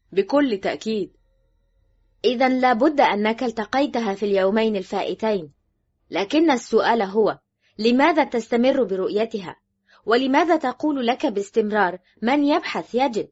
بكل تأكيد. إذا لابد أنك التقيتها في اليومين الفائتين، لكن السؤال هو: لماذا تستمر برؤيتها؟ ولماذا تقول لك باستمرار من يبحث يجد؟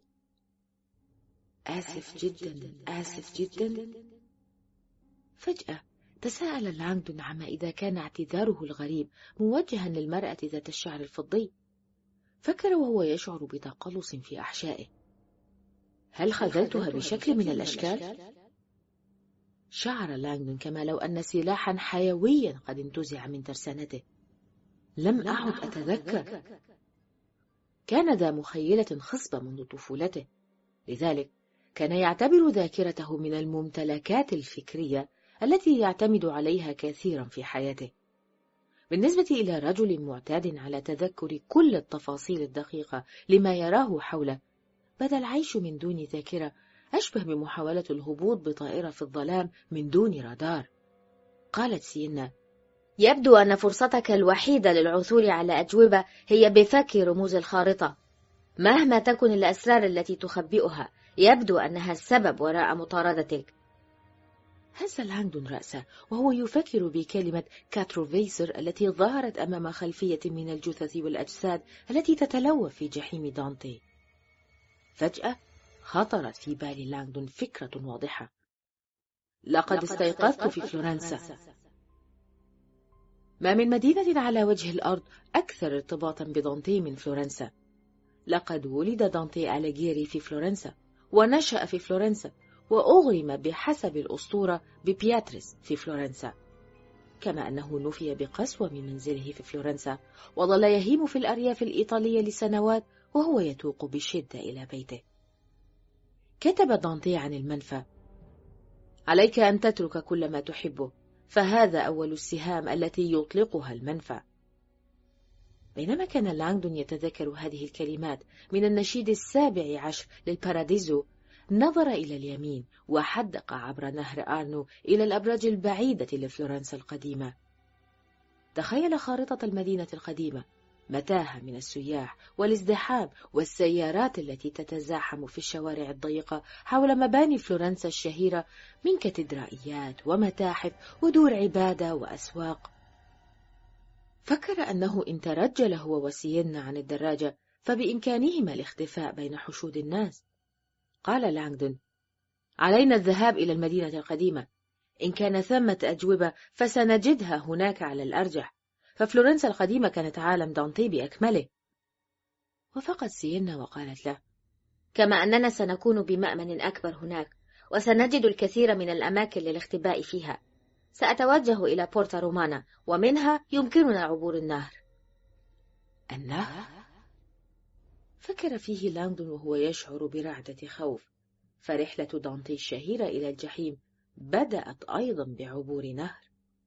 آسف جدا، آسف جدا. فجأة تساءل لانغدون عما إذا كان اعتذاره الغريب موجها للمرأة ذات الشعر الفضي. فكر وهو يشعر بتقلص في أحشائه: هل خذلتها بشكل من الأشكال؟ شعر لانغدون كما لو أن سلاحا حيويا قد انتزع من ترسانته. لم أعد أتذكر. كان ذا مخيلة خصبة منذ طفولته، لذلك كان يعتبر ذاكرته من الممتلكات الفكرية التي يعتمد عليها كثيرا في حياته. بالنسبة إلى رجل معتاد على تذكر كل التفاصيل الدقيقة لما يراه حوله، بدا العيش من دون ذاكرة أشبه بمحاولة الهبوط بطائرة في الظلام من دون رادار. قالت سينا: يبدو أن فرصتك الوحيدة للعثور على أجوبة هي بفك رموز الخارطة. مهما تكن الأسرار التي تخبئها، يبدو أنها السبب وراء مطاردتك. هز لانغدون رأسه وهو يفكر بكلمة كاتروفيسر التي ظهرت أمام خلفية من الجثث والأجساد التي تتلوى في جحيم دانتي. فجأة خطرت في بال لانغدون فكرة واضحة: لقد استيقظت في فلورنسا. ما من مدينة على وجه الأرض أكثر ارتباطا بدانتي من فلورنسا. لقد ولد دانتي أليغيري في فلورنسا، ونشأ في فلورنسا، وأغرم بحسب الأسطورة ببياتريس في فلورنسا، كما أنه نفي بقسوة من منزله في فلورنسا، وظل يهيم في الأرياف الإيطالية لسنوات وهو يتوق بشدة إلى بيته. كتب دانتي عن المنفى: عليك أن تترك كل ما تحبه، فهذا أول السهام التي يطلقها المنفى. بينما كان لانغدون يتذكر هذه الكلمات من النشيد 17 للباراديزو، نظر إلى اليمين وحدق عبر نهر آرنو إلى الأبراج البعيدة لفلورنسا القديمة. تخيل خارطة المدينة القديمة، متاهة من السياح والازدحام والسيارات التي تتزاحم في الشوارع الضيقة حول مباني فلورنسا الشهيرة من كاتدرائيات ومتاحف ودور عبادة وأسواق. فكر أنه إن ترجل هو وسينا عن الدراجة فبإمكانهما الاختفاء بين حشود الناس. قال لانغدون: علينا الذهاب إلى المدينة القديمة. إن كان ثمة أجوبة فسنجدها هناك على الأرجح، ففلورنسا القديمة كانت عالم دانتي بأكمله. وفقت سينا وقالت له: كما أننا سنكون بمأمن أكبر هناك، وسنجد الكثير من الأماكن للاختباء فيها. سأتوجه إلى بورتا رومانا، ومنها يمكننا عبور النهر. النهر؟ فكر فيه لانغدون وهو يشعر برعدة خوف، فرحلة دانتي الشهيرة إلى الجحيم بدأت أيضا بعبور نهر.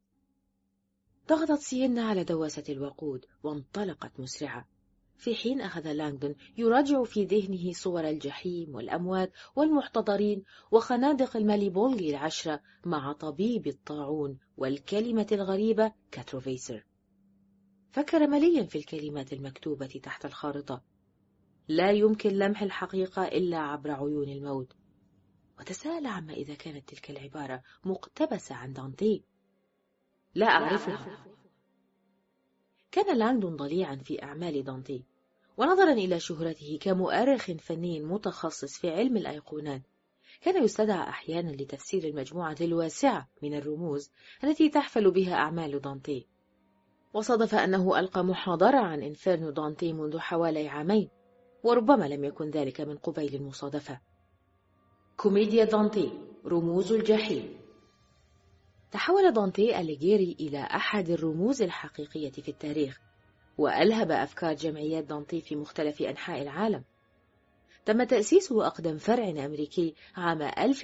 ضغطت سينا على دواسة الوقود وانطلقت مسرعة، في حين أخذ لانغدون يراجع في ذهنه صور الجحيم والأموات والمحتضرين وخنادق الماليبولغي 10 مع طبيب الطاعون والكلمة الغريبة كاتروفيسر. فكر مليا في الكلمات المكتوبة تحت الخارطة: لا يمكن لمح الحقيقة إلا عبر عيون الموت. وتساءل عما إذا كانت تلك العبارة مقتبسة عن دانتي. لا أعرفها. كان لانغدون ضليعا في أعمال دانتي، ونظرا إلى شهرته كمؤرخ فني متخصص في علم الأيقونات، كان يستدعى أحيانا لتفسير المجموعة الواسعة من الرموز التي تحفل بها أعمال دانتي. وصادف أنه ألقى محاضرة عن إنفيرنو دانتي منذ حوالي عامين، وربما لم يكن ذلك من قبيل المصادفة. كوميديا دانتي، رموز الجحيم. تحول دانتي أليغيري إلى أحد الرموز الحقيقية في التاريخ، وألهب أفكار جمعيات دانتي في مختلف أنحاء العالم. تم تأسيس أقدم فرع أمريكي عام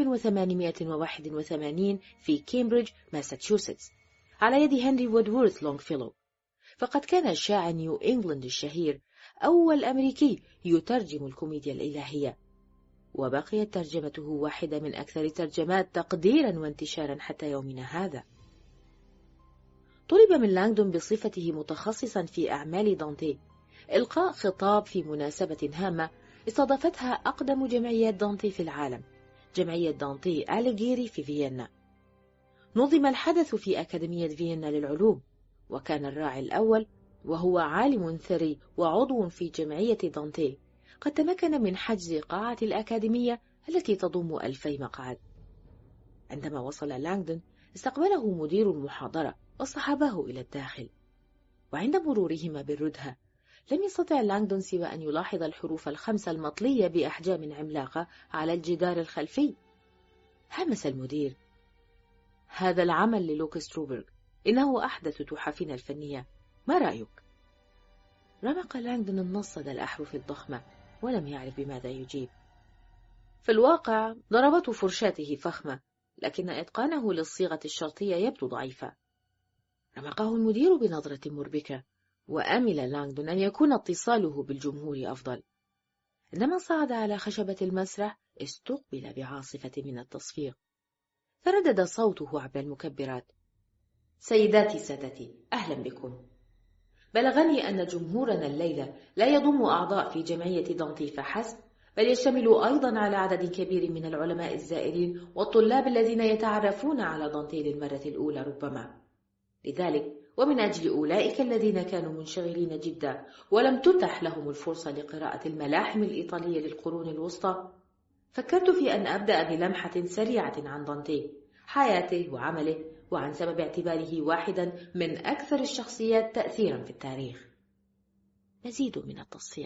1881 في كامبريدج، ماساتشوستس، على يد هنري وودورث لونغفيلو. فقد كان الشاعر نيو إنجلاند الشهير أول أمريكي يترجم الكوميديا الإلهية، وبقيت ترجمته واحدة من أكثر الترجمات تقديرا وانتشارا حتى يومنا هذا. طلب من لانغدون بصفته متخصصا في أعمال دانتي إلقاء خطاب في مناسبة هامة استضافتها أقدم جمعيات دانتي في العالم، جمعية دانتي أليغيري في فيينا. نظم الحدث في أكاديمية فيينا للعلوم، وكان الراعي الأول وهو عالم ثري وعضو في جمعية دانتي قد تمكن من حجز قاعة الأكاديمية التي تضم 2000 مقعد. عندما وصل لانغدون استقبله مدير المحاضرة وصحبه إلى الداخل، وعند مرورهما بالردهة لم يستطع لانغدون سوى أن يلاحظ الحروف الخمسة المطلية بأحجام عملاقة على الجدار الخلفي. همس المدير: هذا العمل للوك ستروبرغ، إنه أحدث تحفنا الفنية، ما رأيك؟ رمق لانغدون النص ذا الأحرف الضخمة ولم يعرف بماذا يجيب. في الواقع ضربته فرشاته فخمة، لكن إتقانه للصيغة الشرطية يبدو ضعيفا. رمقه المدير بنظرة مربكة، وأمل لانغدون أن يكون اتصاله بالجمهور أفضل. عندما صعد على خشبة المسرح استقبل بعاصفة من التصفيق، فردد صوته عبر المكبرات: سيداتي سادتي، أهلا بكم. بلغني أن جمهورنا الليلة لا يضم أعضاء في جمعية دانتي فحسب، بل يشتمل أيضا على عدد كبير من العلماء الزائرين والطلاب الذين يتعرفون على دانتي للمرة الأولى ربما. لذلك ومن أجل أولئك الذين كانوا منشغلين جدا ولم تتح لهم الفرصة لقراءة الملاحم الإيطالية للقرون الوسطى، فكرت في أن أبدأ بلمحة سريعة عن دانتي، حياته وعمله، وعن سبب اعتباره واحدا من أكثر الشخصيات تأثيرا في التاريخ. مزيد من التصفيق.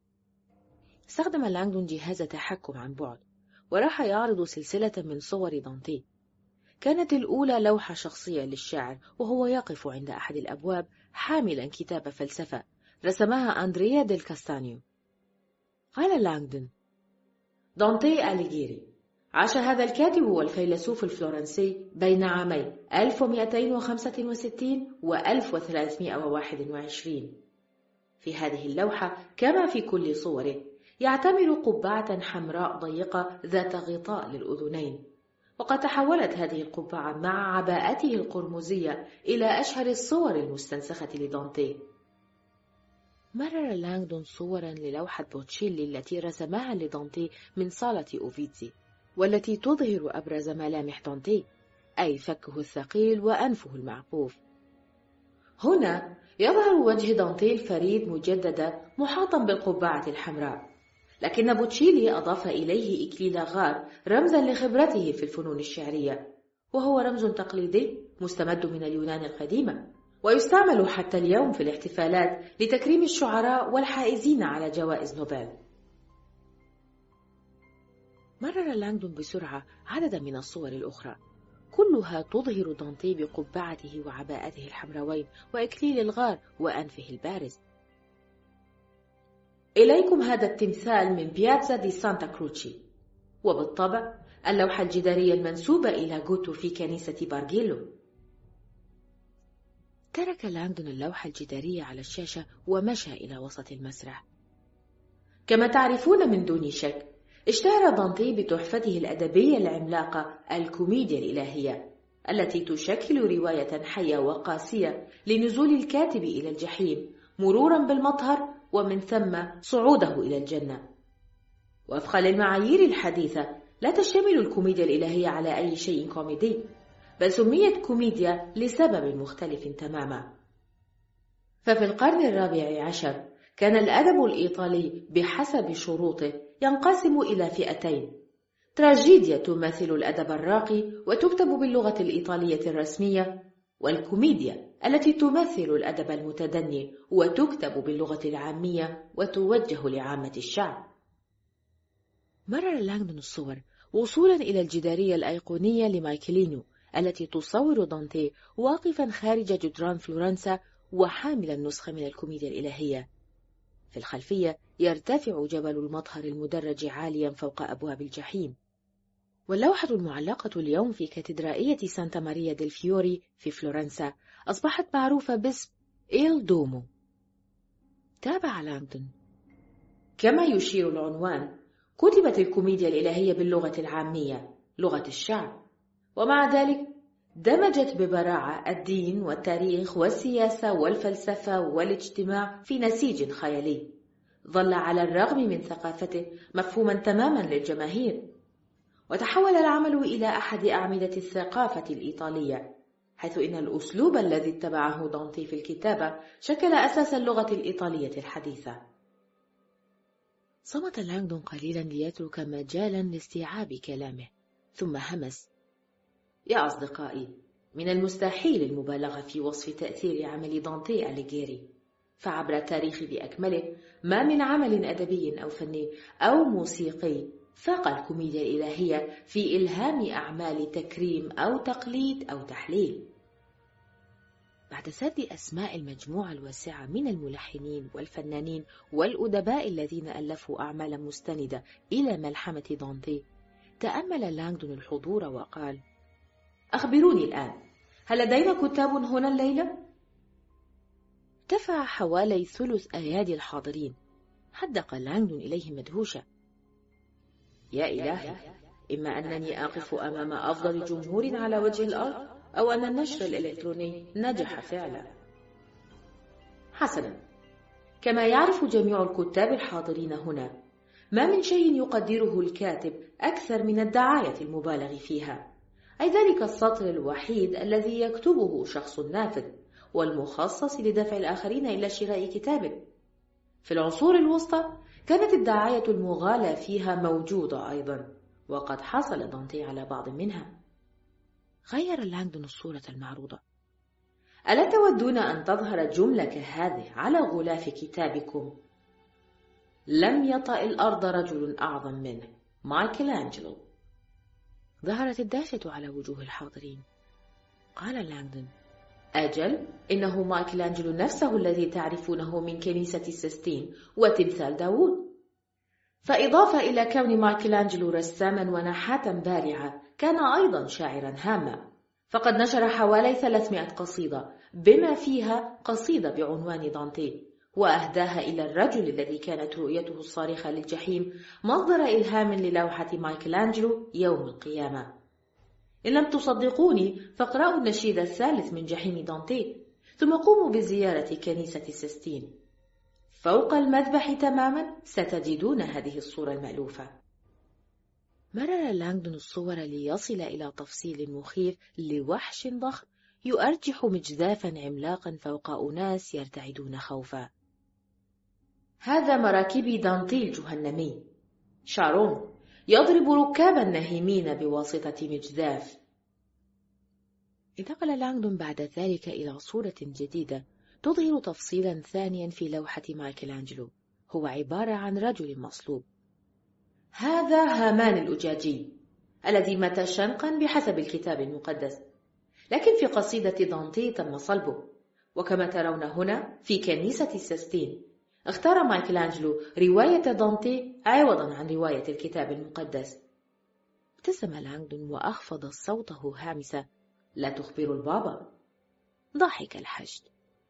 استخدم لانغدون جهاز تحكم عن بعد، وراح يعرض سلسلة من صور دانتي. كانت الأولى لوحة شخصية للشاعر وهو يقف عند أحد الأبواب حاملا كتاب فلسفة رسمها أندريا ديل كاستانيو. قال لانغدون: دانتي أليغيري. عاش هذا الكاتب والفيلسوف الفلورنسي بين عامي 1265 و 1321. في هذه اللوحة كما في كل صوره يعتمر قبعة حمراء ضيقة ذات غطاء للأذنين، وقد تحولت هذه القبعة مع عباءته القرمزية إلى أشهر الصور المستنسخة لدانتي. مرر لانغدون صورا للوحة بوتشيلي التي رسمها لدانتي من صالة أوفيتزي، والتي تظهر أبرز ملامح دانتي، أي فكه الثقيل وأنفه المعقوف. هنا يظهر وجه دانتي الفريد مجددا محاطا بالقبعة الحمراء، لكن بوتشيلي أضاف إليه إكليل غار رمزا لخبرته في الفنون الشعرية، وهو رمز تقليدي مستمد من اليونان القديمة، ويستعمل حتى اليوم في الاحتفالات لتكريم الشعراء والحائزين على جوائز نوبل. مرر لانغدون بسرعة عددا من الصور الأخرى، كلها تظهر دانتي بقبعته وعباءته الحمراوين وإكليل الغار وأنفه البارز. إليكم هذا التمثال من بياتزا دي سانتا كروتشي، وبالطبع اللوحة الجدارية المنسوبة إلى غوتو في كنيسة بارغيلو. ترك لانغدون اللوحة الجدارية على الشاشة ومشى إلى وسط المسرح. كما تعرفون من دون شك، اشتهر دانتي بتحفته الأدبية العملاقة الكوميديا الإلهية، التي تشكل رواية حية وقاسية لنزول الكاتب إلى الجحيم مرورا بالمطهر ومن ثم صعوده إلى الجنة. وفقا للمعايير الحديثة لا تشتمل الكوميديا الإلهية على أي شيء كوميدي، بل سميت كوميديا لسبب مختلف تماما. ففي القرن الرابع عشر كان الأدب الإيطالي بحسب شروطه ينقسم إلى فئتين: تراجيديا تمثل الأدب الراقي وتكتب باللغة الإيطالية الرسمية، والكوميديا التي تمثل الأدب المتدني وتكتب باللغة العامية وتوجه لعامة الشعب. مرر لانغدون الصور وصولا إلى الجدارية الأيقونية لمايكلينيو التي تصور دانتي واقفا خارج جدران فلورنسا وحاملا نسخة من الكوميديا الإلهية. في الخلفية يرتفع جبل المطهر المدرج عاليا فوق أبواب الجحيم. واللوحة المعلقة اليوم في كاتدرائية سانتا ماريا ديل فيوري في فلورنسا أصبحت معروفة باسم إيل دومو. تابع لانغدون: كما يشير العنوان، كتبت الكوميديا الإلهية باللغة العامية، لغة الشعب، ومع ذلك دمجت ببراعة الدين والتاريخ والسياسة والفلسفة والاجتماع في نسيج خيالي ظل على الرغم من ثقافته مفهوما تماما للجماهير. وتحول العمل إلى أحد أعمدة الثقافة الإيطالية، حيث إن الأسلوب الذي اتبعه دانتي في الكتابة شكل أساس اللغة الإيطالية الحديثة. صمت لانغدون قليلا ليترك مجالا لاستيعاب كلامه، ثم همس: يا أصدقائي، من المستحيل المبالغة في وصف تأثير عمل دانتي أليغيري، فعبر التاريخ بأكمله ما من عمل أدبي أو فني أو موسيقي فاق الكوميديا الإلهية في إلهام أعمال تكريم أو تقليد أو تحليل. بعد سرد أسماء المجموعة الواسعة من الملحنين والفنانين والأدباء الذين ألفوا أعمالا مستندة إلى ملحمة دانتي، تأمل لانغدون الحضور وقال: أخبروني الآن، هل لدينا كتاب هنا الليلة؟ ارتفع حوالي ثلث أيادي الحاضرين. حدق لانغدون إليه مدهوشا: يا إلهي، إما أنني أقف أمام أفضل جمهور على وجه الأرض، أو أن النشر الإلكتروني نجح فعلا. حسنا، كما يعرف جميع الكتاب الحاضرين هنا، ما من شيء يقدره الكاتب أكثر من الدعاية المبالغ فيها، أي ذلك السطر الوحيد الذي يكتبه شخص نافذ والمخصص لدفع الآخرين إلى شراء كتابه. في العصور الوسطى كانت الدعاية المغالى فيها موجودة أيضا، وقد حصل دانتي على بعض منها. غير لانغدون الصورة المعروضة. ألا تودون أن تظهر جملة كهذه على غلاف كتابكم: لم يطأ الأرض رجل أعظم منه، مايكل أنجلو. ظهرت الدهشة على وجوه الحاضرين. قال لانغدون: أجل، إنه مايكل أنجلو نفسه الذي تعرفونه من كنيسة السيستين وتمثال داوود. فإضافة إلى كون مايكل أنجلو رساما ونحاتا بارعا، كان أيضا شاعرا هاما، فقد نشر حوالي 300 قصيدة، بما فيها قصيدة بعنوان دانتي، وأهداها إلى الرجل الذي كانت رؤيته الصارخة للجحيم مصدر إلهام للوحة مايكل أنجلو يوم القيامة. إن لم تصدقوني فاقرأوا النشيد الثالث من جحيم دانتي، ثم قوموا بزيارة كنيسة السيستين. فوق المذبح تماما ستجدون هذه الصورة المألوفة. مرر لانغدون الصور ليصل إلى تفصيل مخيف لوحش ضخم يؤرجح مجذافا عملاقا فوق أناس يرتعدون خوفا. هذا مراكب دانتي الجهنمي، شارون يضرب ركاب النهيمين بواسطة مجذاف. انتقل لانغدون بعد ذلك إلى صورة جديدة تظهر تفصيلا ثانيا في لوحة مايكل أنجلو، هو عبارة عن رجل مصلوب. هذا هامان الأجاجي الذي مات شنقا بحسب الكتاب المقدس، لكن في قصيدة دانتي تم صلبه. وكما ترون هنا في كنيسة السيستين، اختار مايكل أنجلو رواية دانتي عوضا عن رواية الكتاب المقدس. ابتسم لانغدون وأخفض صوته هامسا: لا تخبر البابا. ضحك الحشد.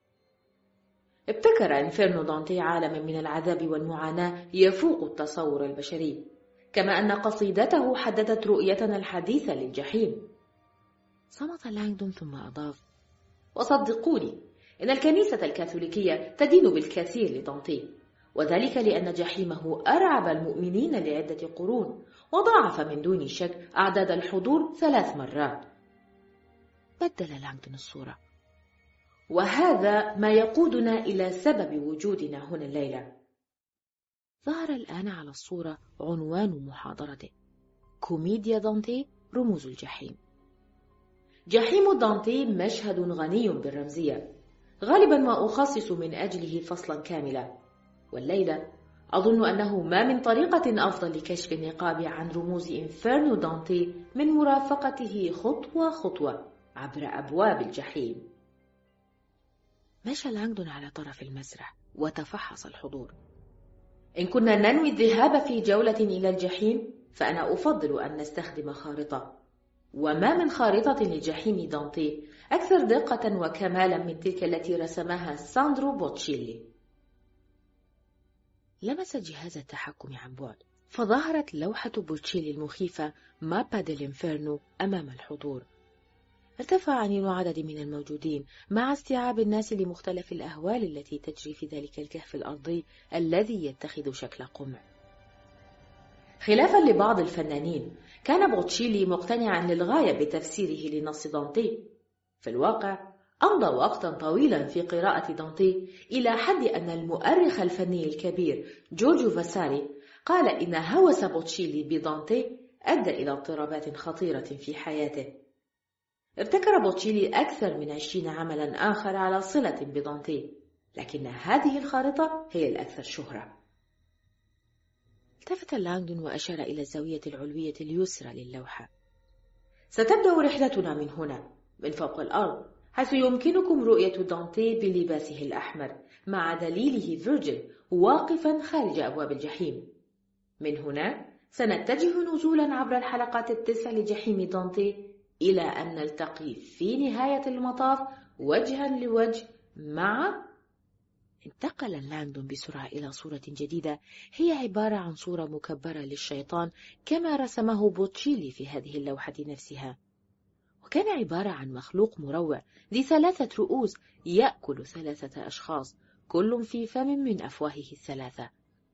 ابتكر إنفيرنو دانتي عالما من العذاب والمعاناة يفوق التصور البشري، كما أن قصيدته حددت رؤيتنا الحديثة للجحيم. صمت لانغدون ثم أضاف: وصدقوني، إن الكنيسة الكاثوليكية تدين بالكثير لدانتي، وذلك لأن جحيمه أرعب المؤمنين لعدة قرون، وضاعف من دون شك أعداد الحضور 3 مرات. بدل لانغدون الصورة. وهذا ما يقودنا إلى سبب وجودنا هنا الليلة. ظهر الآن على الصورة عنوان محاضرته: كوميديا دانتي، رموز الجحيم. جحيم دانتي مشهد غني بالرمزية، غالبا ما أخصص من أجله فصلا كاملا، والليلة أظن أنه ما من طريقة أفضل لكشف النقاب عن رموز إنفيرنو دانتي من مرافقته خطوة خطوة عبر أبواب الجحيم. مشى لانغدون على طرف المسرح وتفحص الحضور. إن كنا ننوي الذهاب في جولة إلى الجحيم، فأنا أفضل أن نستخدم خارطة، وما من خارطة لجحيم دانتي أكثر دقة وكمالا من تلك التي رسمها ساندرو بوتشيلي. لمس جهاز التحكم عن بعد، فظهرت لوحة بوتشيلي المخيفة مابا ديلإنفيرنو أمام الحضور. ارتفع عنين عدد من الموجودين مع استيعاب الناس لمختلف الأهوال التي تجري في ذلك الكهف الأرضي الذي يتخذ شكل قمع. خلافا لبعض الفنانين، كان بوتشيلي مقتنعا للغاية بتفسيره لنص دانتي. في الواقع أمضى وقتا طويلا في قراءة دانتي إلى حد أن المؤرخ الفني الكبير جورجو فاساري قال إن هوس بوتشيلي بدانتي أدى إلى اضطرابات خطيرة في حياته. ابتكر بوتشيلي أكثر من 20 عملا آخر على صلة بدانتي، لكن هذه الخارطة هي الأكثر شهرة. التفت لانغدون وأشار إلى الزاوية العلوية اليسرى للوحة. ستبدأ رحلتنا من هنا، من فوق الأرض، حيث يمكنكم رؤية دانتي بلباسه الأحمر مع دليله فيرجيل واقفا خارج أبواب الجحيم. من هنا سنتجه نزولا عبر الحلقات 9 لجحيم دانتي إلى أن نلتقي في نهاية المطاف وجها لوجه مع... انتقل لانغدون بسرعة إلى صورة جديدة هي عبارة عن صورة مكبرة للشيطان كما رسمه بوتشيلي في هذه اللوحة نفسها، وكان عبارة عن مخلوق مروع ذي 3 رؤوس يأكل 3 أشخاص كل في فم من أفواهه 3.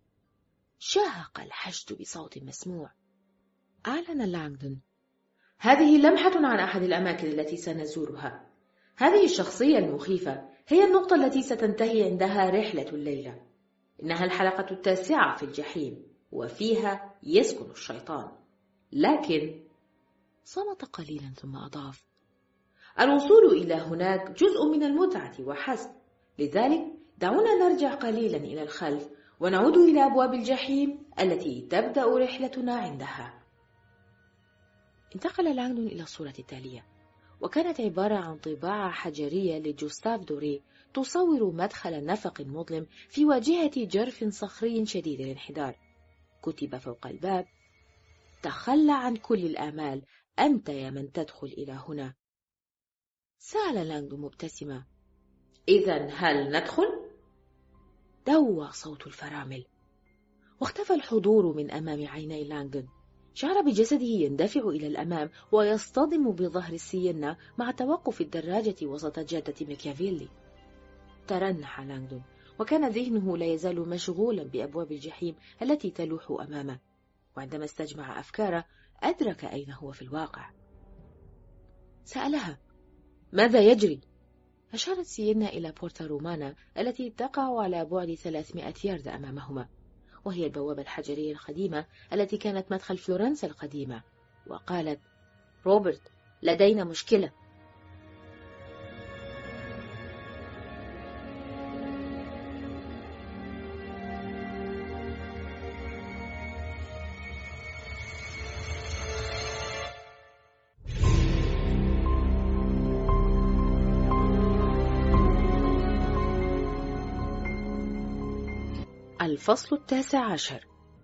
شهق الحشد بصوت مسموع. أعلن لانغدون: هذه لمحة عن أحد الأماكن التي سنزورها. هذه الشخصية المخيفة هي النقطة التي ستنتهي عندها رحلة الليلة. إنها الحلقة 9 في الجحيم، وفيها يسكن الشيطان. لكن صمت قليلا ثم أضاف: الوصول إلى هناك جزء من المتعة وحسب، لذلك دعونا نرجع قليلا إلى الخلف ونعود إلى أبواب الجحيم التي تبدأ رحلتنا عندها. انتقل لانغدون إلى الصورة التالية، وكانت عبارة عن طباعة حجرية لجوستاف دوري تصور مدخل نفق مظلم في واجهة جرف صخري شديد الانحدار. كتب فوق الباب: تخلى عن كل الآمال، أنت يا من تدخل إلى هنا. سأل لانغدون مبتسمة: إذن هل ندخل؟ دوى صوت الفرامل، واختفى الحضور من أمام عيني لانغدون. شعر بجسده يندفع إلى الأمام ويصطدم بظهر السينة مع توقف الدراجة وسط جادة ميكافيلي. ترنح لانغدون، وكان ذهنه لا يزال مشغولا بأبواب الجحيم التي تلوح أمامه، وعندما استجمع أفكاره أدرك أين هو في الواقع. سألها: ماذا يجري؟ أشارت سينا إلى بورتا رومانا التي تقع على بعد 300 يارد أمامهما، وهي البوابة الحجرية القديمة التي كانت مدخل فلورنسا القديمة، وقالت: روبرت، لدينا مشكلة. الفصل 19.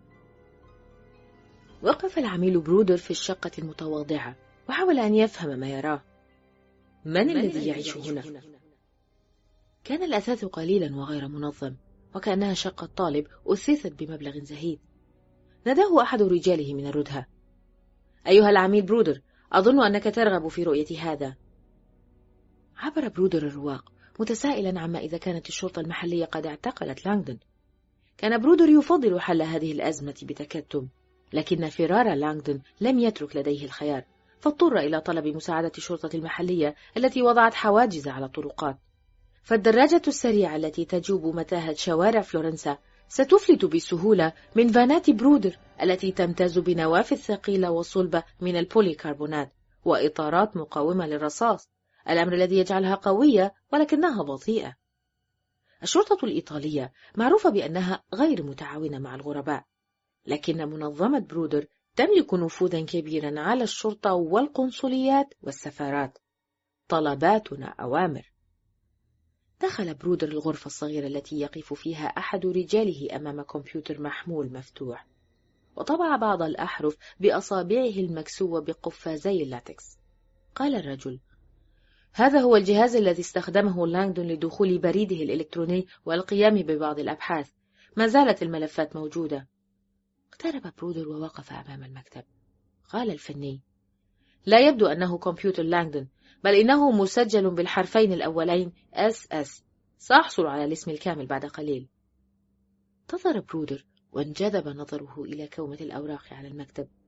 وقف العميل برودر في الشقة المتواضعة وحاول أن يفهم ما يراه. من الذي يعيش هنا؟ كان الأثاث قليلا وغير منظم، وكأنها شقة طالب أثثت بمبلغ زهيد. ناداه أحد رجاله من الردهة: أيها العميل برودر، أظن أنك ترغب في رؤية هذا. عبر برودر الرواق متسائلا عما إذا كانت الشرطة المحلية قد اعتقلت لانغدون. كان برودر يفضل حل هذه الأزمة بتكتم، لكن فرار لانغدون لم يترك لديه الخيار، فاضطر إلى طلب مساعدة الشرطة المحلية التي وضعت حواجز على الطرقات. فالدراجة السريعة التي تجوب متاهة شوارع فلورنسا ستفلت بسهولة من فانات برودر التي تمتاز بنوافذ ثقيلة وصلبة من البوليكربونات وإطارات مقاومة للرصاص، الأمر الذي يجعلها قوية ولكنها بطيئة. الشرطة الإيطالية معروفة بأنها غير متعاونة مع الغرباء، لكن منظمة برودر تملك نفوذا كبيرا على الشرطة والقنصليات والسفارات. طلباتنا أوامر. دخل برودر الغرفة الصغيرة التي يقف فيها أحد رجاله أمام كمبيوتر محمول مفتوح، وطبع بعض الأحرف بأصابعه المكسوة بقفازي اللاتكس. قال الرجل: هذا هو الجهاز الذي استخدمه لانغدون لدخول بريده الإلكتروني والقيام ببعض الأبحاث. ما زالت الملفات موجودة. اقترب برودر ووقف أمام المكتب. قال الفني: لا يبدو أنه كمبيوتر لانغدون، بل إنه مسجل بالحرفين الأولين SS. سأحصل على الاسم الكامل بعد قليل. انتظر برودر وانجذب نظره إلى كومة الأوراق على المكتب.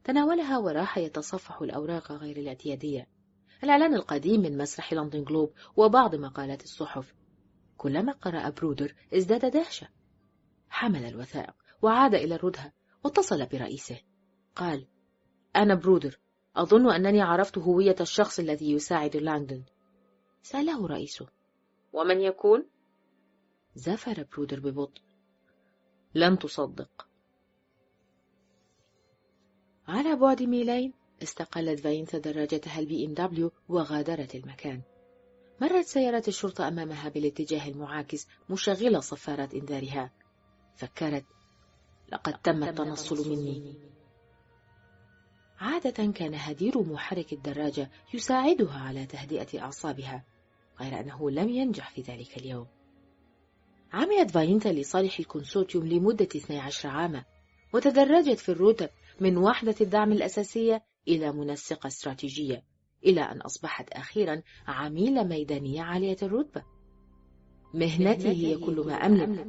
تناولها وراح يتصفح الأوراق غير الاعتيادية، الإعلان القديم من مسرح لندن جلوب وبعض مقالات الصحف. كلما قرأ برودر ازداد دهشة. حمل الوثائق وعاد إلى الردهة واتصل برئيسه. قال: أنا برودر، أظن أنني عرفت هوية الشخص الذي يساعد لانغدون. سأله رئيسه: ومن يكون؟ زفر برودر ببطء: لن تصدق. على بعد ميلين استقلت فاينثا دراجتها الBMW وغادرت المكان. مرت سيارة الشرطة أمامها بالاتجاه المعاكس مشغلة صفارات إنذارها. فكرت: لقد تم التنصل مني. عادة كان هدير محرك الدراجة يساعدها على تهدئة أعصابها، غير أنه لم ينجح في ذلك اليوم. عملت فاينثا لصالح الكونسورتيوم لمدة 12 عاما، وتدرجت في الرتب من وحدة الدعم الأساسية إلى منسقة استراتيجية، إلى أن أصبحت أخيرا عميلة ميدانية عالية الرتبة. مهنتي هي كل ما أملك.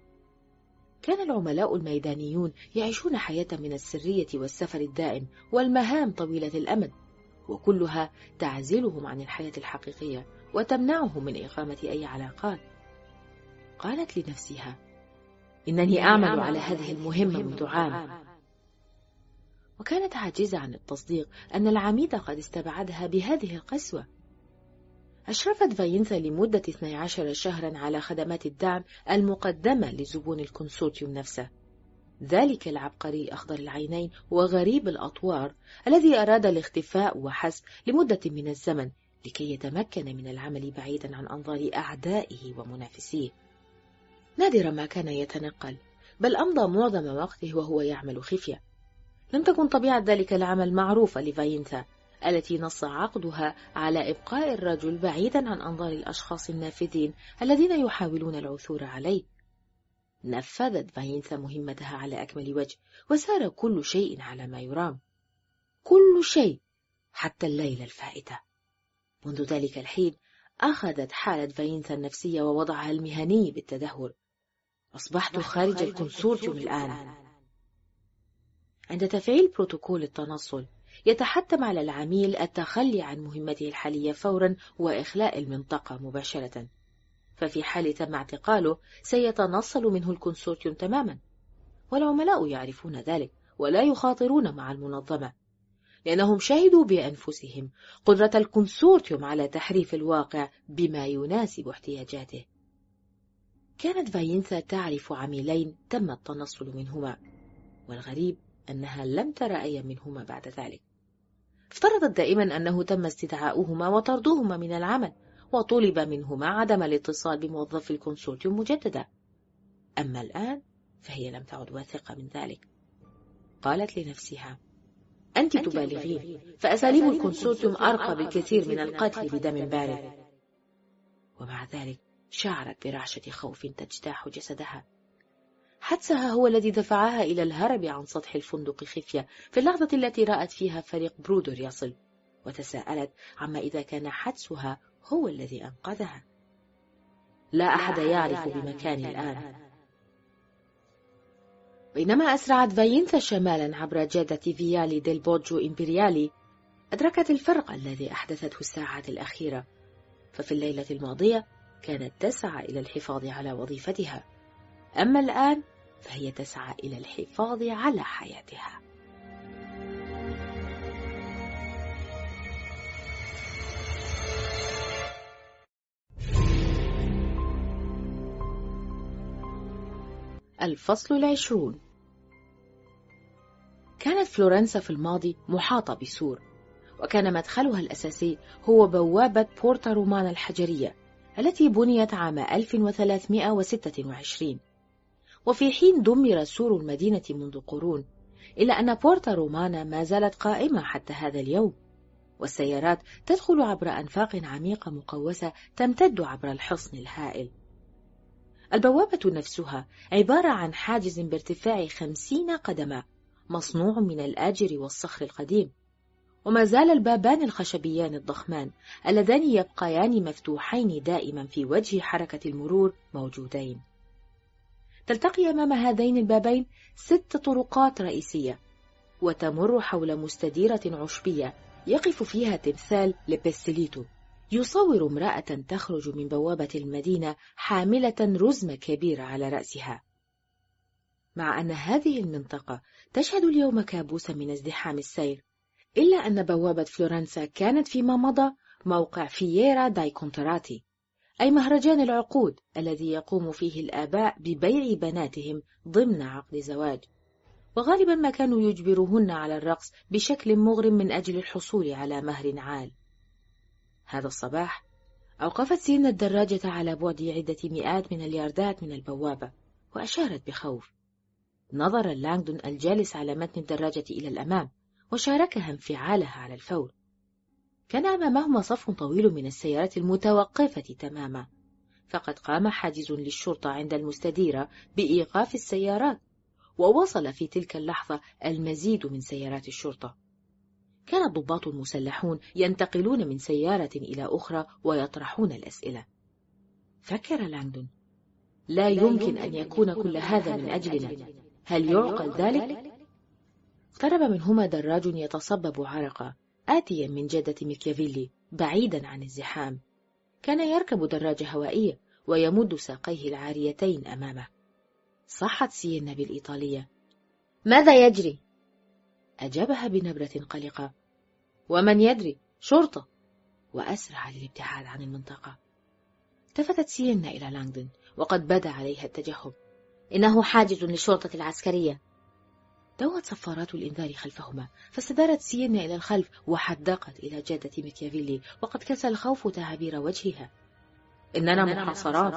كان العملاء الميدانيون يعيشون حياة من السرية والسفر الدائم والمهام طويلة الأمد، وكلها تعزلهم عن الحياة الحقيقية وتمنعهم من إقامة أي علاقات. قالت لنفسها: إنني أعمل على هذه المهمة منذ عام. وكانت عاجزة عن التصديق أن العميد قد استبعدها بهذه القسوة. أشرفت فاينثا لمدة 12 شهرا على خدمات الدعم المقدمة لزبون الكونسورتيوم نفسه، ذلك العبقري أخضر العينين وغريب الأطوار الذي أراد الاختفاء وحسب لمدة من الزمن لكي يتمكن من العمل بعيدا عن أنظار أعدائه ومنافسيه. نادرا ما كان يتنقل، بل أمضى معظم وقته وهو يعمل خفية. لم تكن طبيعة ذلك العمل معروفة لفاينثا، التي نص عقدها على إبقاء الرجل بعيدا عن أنظار الأشخاص النافذين الذين يحاولون العثور عليه. نفذت فاينثا مهمتها على أكمل وجه، وسار كل شيء على ما يرام، كل شيء حتى الليلة الفائتة. منذ ذلك الحين أخذت حالة فاينثا النفسية ووضعها المهني بالتدهور. أصبحت خارج الكونسورتيوم الآن. عند تفعيل بروتوكول التنصل يتحتم على العميل التخلي عن مهمته الحالية فورا وإخلاء المنطقة مباشرة، ففي حال تم اعتقاله سيتنصل منه الكونسورتيوم تماما، والعملاء يعرفون ذلك ولا يخاطرون مع المنظمة، لأنهم شهدوا بأنفسهم قدرة الكونسورتيوم على تحريف الواقع بما يناسب احتياجاته. كانت فاينثا تعرف عميلين تم التنصل منهما، والغريب أنها لم ترى أي منهما بعد ذلك. افترضت دائما أنه تم استدعاؤهما وطردهما من العمل، وطلب منهما عدم الاتصال بموظف الكونسورتيوم مجددا. أما الآن فهي لم تعد واثقة من ذلك. قالت لنفسها: أنت تبالغين، فأساليب الكونسورتيوم أرقى بالكثير من القتل بدم بارد. ومع ذلك شعرت برعشة خوف تجتاح جسدها. حدسها هو الذي دفعها إلى الهرب عن سطح الفندق خفية في اللحظة التي رأت فيها فريق برودر يصل، وتساءلت عما إذا كان حدسها هو الذي أنقذها. لا أحد يعرف بمكاني الآن. بينما أسرعت فاينثا شمالا عبر جادة فيالي ديل بوجو إمبريالي، أدركت الفرق الذي أحدثته الساعات الأخيرة، ففي الليلة الماضية كانت تسعى إلى الحفاظ على وظيفتها، أما الآن فهي تسعى إلى الحفاظ على حياتها. الفصل 20. كانت فلورنسا في الماضي محاطة بسور، وكان مدخلها الأساسي هو بوابة بورتا رومانا الحجرية التي بنيت عام 1326. وفي حين دمر سور المدينة منذ قرون، إلا أن بورتا رومانا ما زالت قائمة حتى هذا اليوم، والسيارات تدخل عبر أنفاق عميقة مقوسة تمتد عبر الحصن الهائل. البوابة نفسها عبارة عن حاجز بارتفاع 50 قدما مصنوع من الآجر والصخر القديم، وما زال البابان الخشبيان الضخمان اللذان يبقيان مفتوحين دائما في وجه حركة المرور موجودين. تلتقي أمام هذين البابين 6 طرقات رئيسية، وتمر حول مستديرة عشبية يقف فيها تمثال لبستليتو يصور امرأة تخرج من بوابة المدينة حاملة رزمة كبيرة على رأسها. مع أن هذه المنطقة تشهد اليوم كابوسا من ازدحام السير، إلا أن بوابة فلورنسا كانت فيما مضى موقع فييرا داي كونتراتي، أي مهرجان العقود الذي يقوم فيه الآباء ببيع بناتهم ضمن عقد زواج، وغالبا ما كانوا يجبرهن على الرقص بشكل مغرم من أجل الحصول على مهر عال. هذا الصباح أوقفت سينا الدراجة على بعد عدة مئات من الياردات من البوابة، وأشارت بخوف. نظر لانغدون الجالس على متن الدراجة إلى الأمام، وشاركها انفعالها على الفور. كان أمامهما صف طويل من السيارات المتوقفة تماما، فقد قام حاجز للشرطة عند المستديرة بإيقاف السيارات، ووصل في تلك اللحظة المزيد من سيارات الشرطة. كان الضباط المسلحون ينتقلون من سيارة إلى أخرى ويطرحون الأسئلة. فكر لانغدون: لا يمكن أن يكون كل هذا من أجلنا، هل يعقل ذلك؟ اقترب منهما دراج يتصبب عرقا آتيا من جادة ميكيافيلي بعيدا عن الزحام. كان يركب دراجة هوائية ويمد ساقيه العاريتين أمامه. صاحت سينا بالإيطالية: ماذا يجري؟ أجابها بنبرة قلقة: ومن يدري، شرطة. وأسرع للابتعاد عن المنطقة. التفتت سينا إلى لانغدون وقد بدا عليها التجهب. إنه حاجز للشرطة العسكرية. دوت صفارات الإنذار خلفهما، فاستدارت سينا إلى الخلف وحدقت إلى جادة ميكيافيلي، وقد كسى الخوف تعابير وجهها. إننا محاصرات.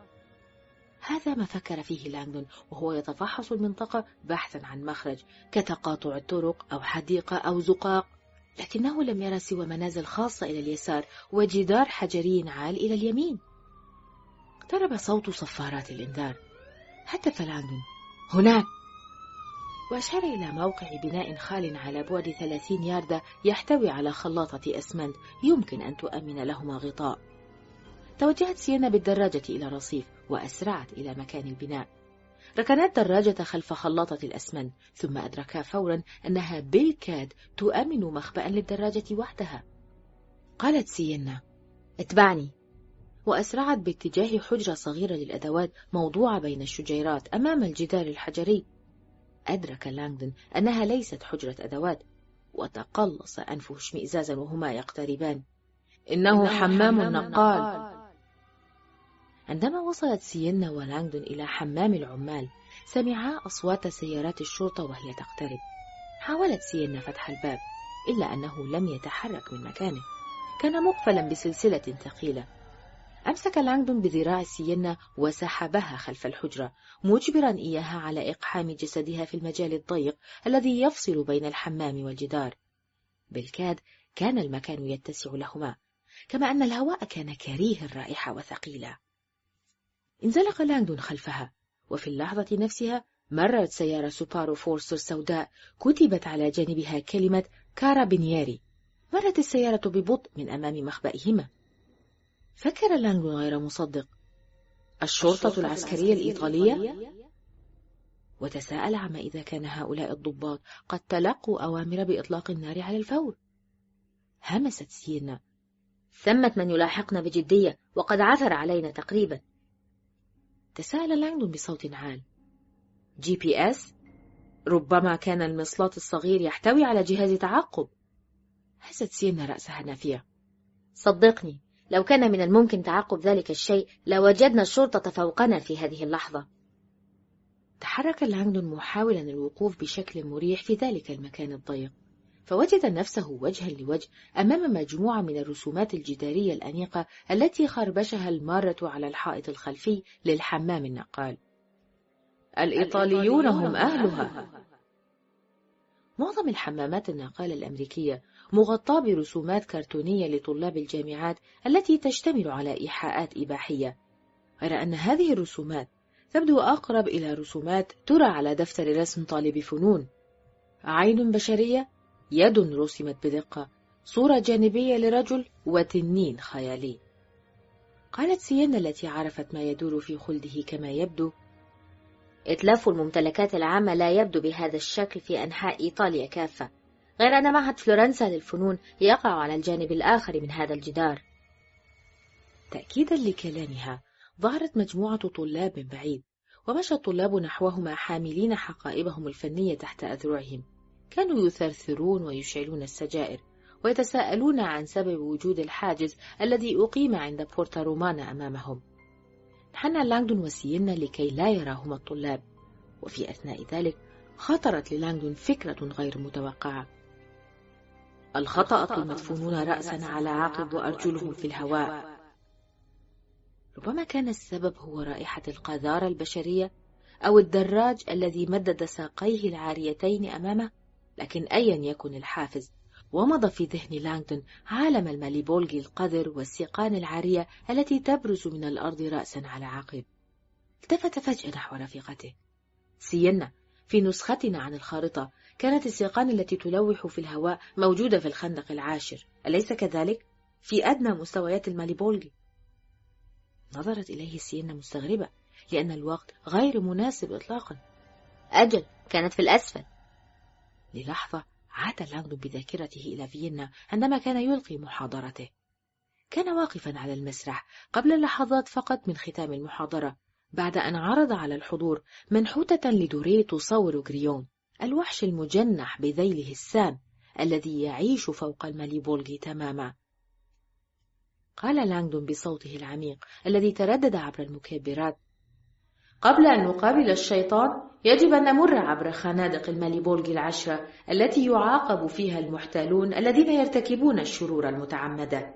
هذا ما فكر فيه لانغدون وهو يتفحص المنطقة بحثا عن مخرج كتقاطع الطرق أو حديقة أو زقاق، لكنه لم يرى سوى منازل خاصة إلى اليسار وجدار حجري عال إلى اليمين. اقترب صوت صفارات الإنذار. هتف لانغدون: هناك! وأشار إلى موقع بناء خال على بعد 30 ياردة يحتوي على خلاطة أسمنت يمكن أن تؤمن لهما غطاء. توجهت سينا بالدراجة إلى الرصيف وأسرعت إلى مكان البناء. ركنت دراجة خلف خلاطة الأسمنت، ثم أدركا فورا أنها بالكاد تؤمن مخبأ للدراجة وحدها. قالت سينا: اتبعني. وأسرعت باتجاه حجرة صغيرة للأدوات موضوعة بين الشجيرات أمام الجدار الحجري. أدرك لانغدون أنها ليست حجرة أدوات، وتقلص أنفه اشمئزازا وهما يقتربان. إنه حمام نقال. عندما وصلت سينا ولانغدون إلى حمام العمال، سمعا أصوات سيارات الشرطة وهي تقترب. حاولت سينا فتح الباب، إلا أنه لم يتحرك من مكانه، كان مقفلا بسلسلة ثقيلة. أمسك لانغدون بذراع سينا وسحبها خلف الحجرة، مجبرا إياها على إقحام جسدها في المجال الضيق الذي يفصل بين الحمام والجدار. بالكاد كان المكان يتسع لهما، كما أن الهواء كان كريه الرائحة وثقيلة. انزلق لانغدون خلفها، وفي اللحظة نفسها مرت سيارة سوبارو فورستر سوداء كتبت على جانبها كلمة كارابينييري. مرت السيارة ببطء من أمام مخبئهما. فكر لانغدون غير مصدق: الشرطة العسكرية الإيطالية؟ وتساءل عما إذا كان هؤلاء الضباط قد تلقوا أوامر بإطلاق النار على الفور. همست سينا: ثمة من يلاحقنا بجدية وقد عثر علينا تقريبا. تساءل لانغدون بصوت عال: GPS؟ ربما كان المصلاة الصغير يحتوي على جهاز تعقب. هزت سينا رأسها نافية: صدقني، لو كان من الممكن تعقب ذلك الشيء لوجدنا الشرطة فوقنا في هذه اللحظة. تحرك لانغدون محاولا الوقوف بشكل مريح في ذلك المكان الضيق، فوجد نفسه وجها لوجه أمام مجموعة من الرسومات الجدارية الأنيقة التي خربشها المارة على الحائط الخلفي للحمام النقال. الإيطاليون هم أهلها. معظم الحمامات النقال الأمريكية مغطاة برسومات كرتونية لطلاب الجامعات التي تشتمل على إيحاءات إباحية، غير أن هذه الرسومات تبدو أقرب إلى رسومات ترى على دفتر رسم طالب فنون: عين بشرية، يد رسمت بدقة، صورة جانبية لرجل، وتنين خيالي. قالت سينا التي عرفت ما يدور في خلده كما يبدو: إتلاف الممتلكات العامة لا يبدو بهذا الشكل في أنحاء إيطاليا كافة، غير أن معهد فلورنسا للفنون يقع على الجانب الآخر من هذا الجدار. تأكيدا لكلامها، ظهرت مجموعة طلاب من بعيد، ومشى الطلاب نحوهما حاملين حقائبهم الفنية تحت أذرعهم. كانوا يثرثرون ويشعلون السجائر، ويتساءلون عن سبب وجود الحاجز الذي أقيم عند بورتا رومانا أمامهم. انحنى لانغدون وسيينا لكي لا يراهما الطلاب، وفي أثناء ذلك خطرت للانغدون فكرة غير متوقعة. الخطأ المدفونون رأسا على عقب وأرجلهم في الهواء. ربما كان السبب هو رائحة القذارة البشرية أو الدراج الذي مدد ساقيه العاريتين أمامه، لكن أيا يكن الحافز، ومضى في ذهن لانغدون عالم الماليبولغي القذر والسيقان العارية التي تبرز من الأرض رأسا على عقب. التفت فجأة نحو رفيقته. سيينا، في نسختنا عن الخارطة كانت السيقان التي تلوح في الهواء موجودة في الخندق العاشر، أليس كذلك؟ في أدنى مستويات الماليبولغي. نظرت إليه سيينا مستغربة، لأن الوقت غير مناسب إطلاقا. أجل، كانت في الأسفل. للحظة عاد لانغدون بذاكرته إلى فيينا عندما كان يلقي محاضرته. كان واقفا على المسرح قبل لحظات فقط من ختام المحاضرة، بعد أن عرض على الحضور منحوتة لدوريه تصور غريون، الوحش المجنح بذيله السام الذي يعيش فوق الماليبولغي تماما. قال لانغدون بصوته العميق الذي تردد عبر المكبرات: قبل أن نقابل الشيطان يجب أن نمر عبر خنادق الماليبولغي العشرة التي يعاقب فيها المحتالون الذين يرتكبون الشرور المتعمدة.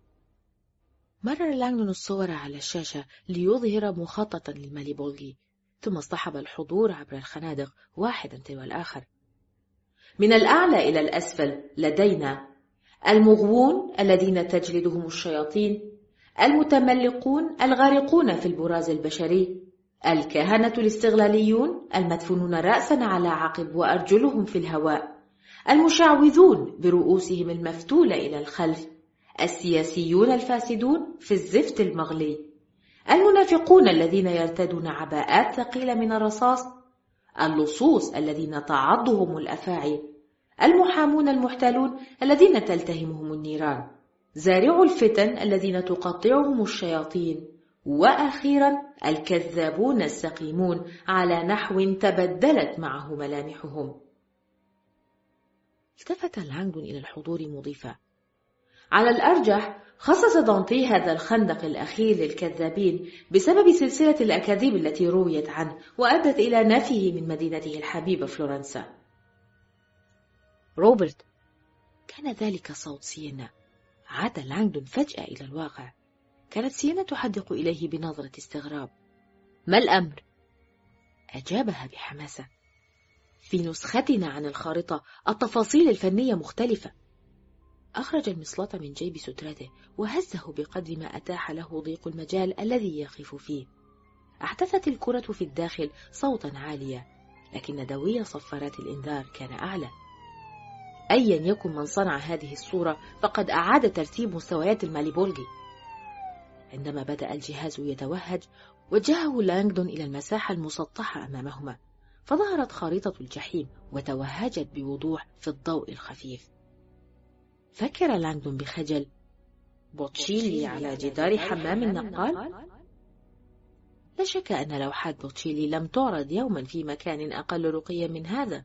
مرر لانغدون الصور على الشاشة ليظهر مخططا للماليبولغي، ثم اصطحب الحضور عبر الخنادق واحدا تلو الآخر. من الأعلى إلى الأسفل لدينا المغوون الذين تجلدهم الشياطين، المتملقون الغارقون في البراز البشري، الكهنة الاستغلاليون المدفونون رأسا على عقب وأرجلهم في الهواء، المشعوذون برؤوسهم المفتولة إلى الخلف، السياسيون الفاسدون في الزفت المغلي، المنافقون الذين يرتدون عباءات ثقيلة من الرصاص، اللصوص الذين تعضهم الأفاعي، المحامون المحتالون الذين تلتهمهم النيران، زارعو الفتن الذين تقطعهم الشياطين، وأخيرا الكذابون السقيمون على نحو تبدلت معه ملامحهم. التفت لانغدون إلى الحضور مضيفا: على الأرجح خصص دانتي هذا الخندق الأخير للكذابين بسبب سلسلة الأكاذيب التي رويت عنه وأدت إلى نفيه من مدينته الحبيبة فلورنسا. روبرت، كان ذلك صوت سيينا. عاد لانغدون فجأة إلى الواقع. كانت سيينا تحدق إليه بنظرة استغراب. ما الأمر؟ أجابها بحماسة. في نسختنا عن الخارطة التفاصيل الفنية مختلفة. أخرج المصلاة من جيب سترته وهزه بقدر ما أتاح له ضيق المجال الذي يقف فيه. احدثت الكرة في الداخل صوتا عاليا، لكن دوي صفارات الإنذار كان أعلى. أيا يكن من صنع هذه الصورة فقد أعاد ترتيب مستويات الماليبولغي. عندما بدأ الجهاز يتوهج وجهه لانغدون إلى المساحة المسطحة أمامهما، فظهرت خريطة الجحيم وتوهجت بوضوح في الضوء الخفيف. فكر لانغدون بخجل: بوتشيلي على جدار حمام النقال؟ لا شك أن لوحات بوتشيلي لم تعرض يوما في مكان أقل رقيا من هذا.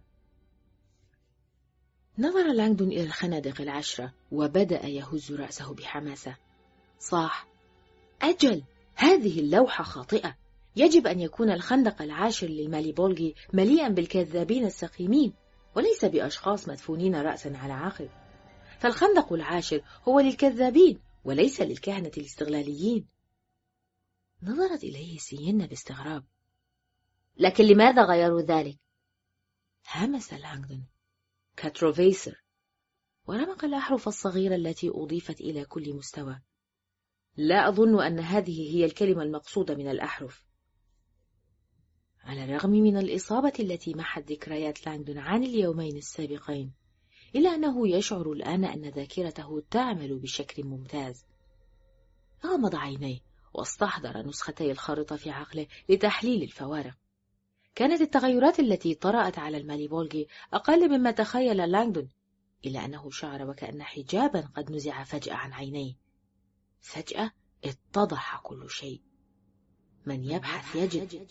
نظر لانغدون إلى الخنادق العشرة وبدأ يهز رأسه بحماسة. صاح: أجل، هذه اللوحة خاطئة. يجب أن يكون الخندق العاشر للماليبولغي مليئا بالكذابين السقيمين، وليس بأشخاص مدفونين رأسا على عقب. فالخندق العاشر هو للكذابين وليس للكهنة الاستغلاليين. نظرت إليه سيينا باستغراب. لكن لماذا غيروا ذلك؟ همس لانغدون: كاتروفيسر، ورمق الأحرف الصغيرة التي أضيفت إلى كل مستوى. لا أظن أن هذه هي الكلمة المقصودة من الأحرف. على الرغم من الإصابة التي محت ذكريات لانغدون عن اليومين السابقين، إلا أنه يشعر الآن أن ذاكرته تعمل بشكل ممتاز. غمض عينيه واستحضر نسختي الخارطة في عقله لتحليل الفوارق. كانت التغيرات التي طرأت على الماليبولغي أقل مما تخيل لانغدون، إلا أنه شعر وكأن حجابا قد نزع فجأة عن عينيه. فجأة اتضح كل شيء. من يبحث يجد.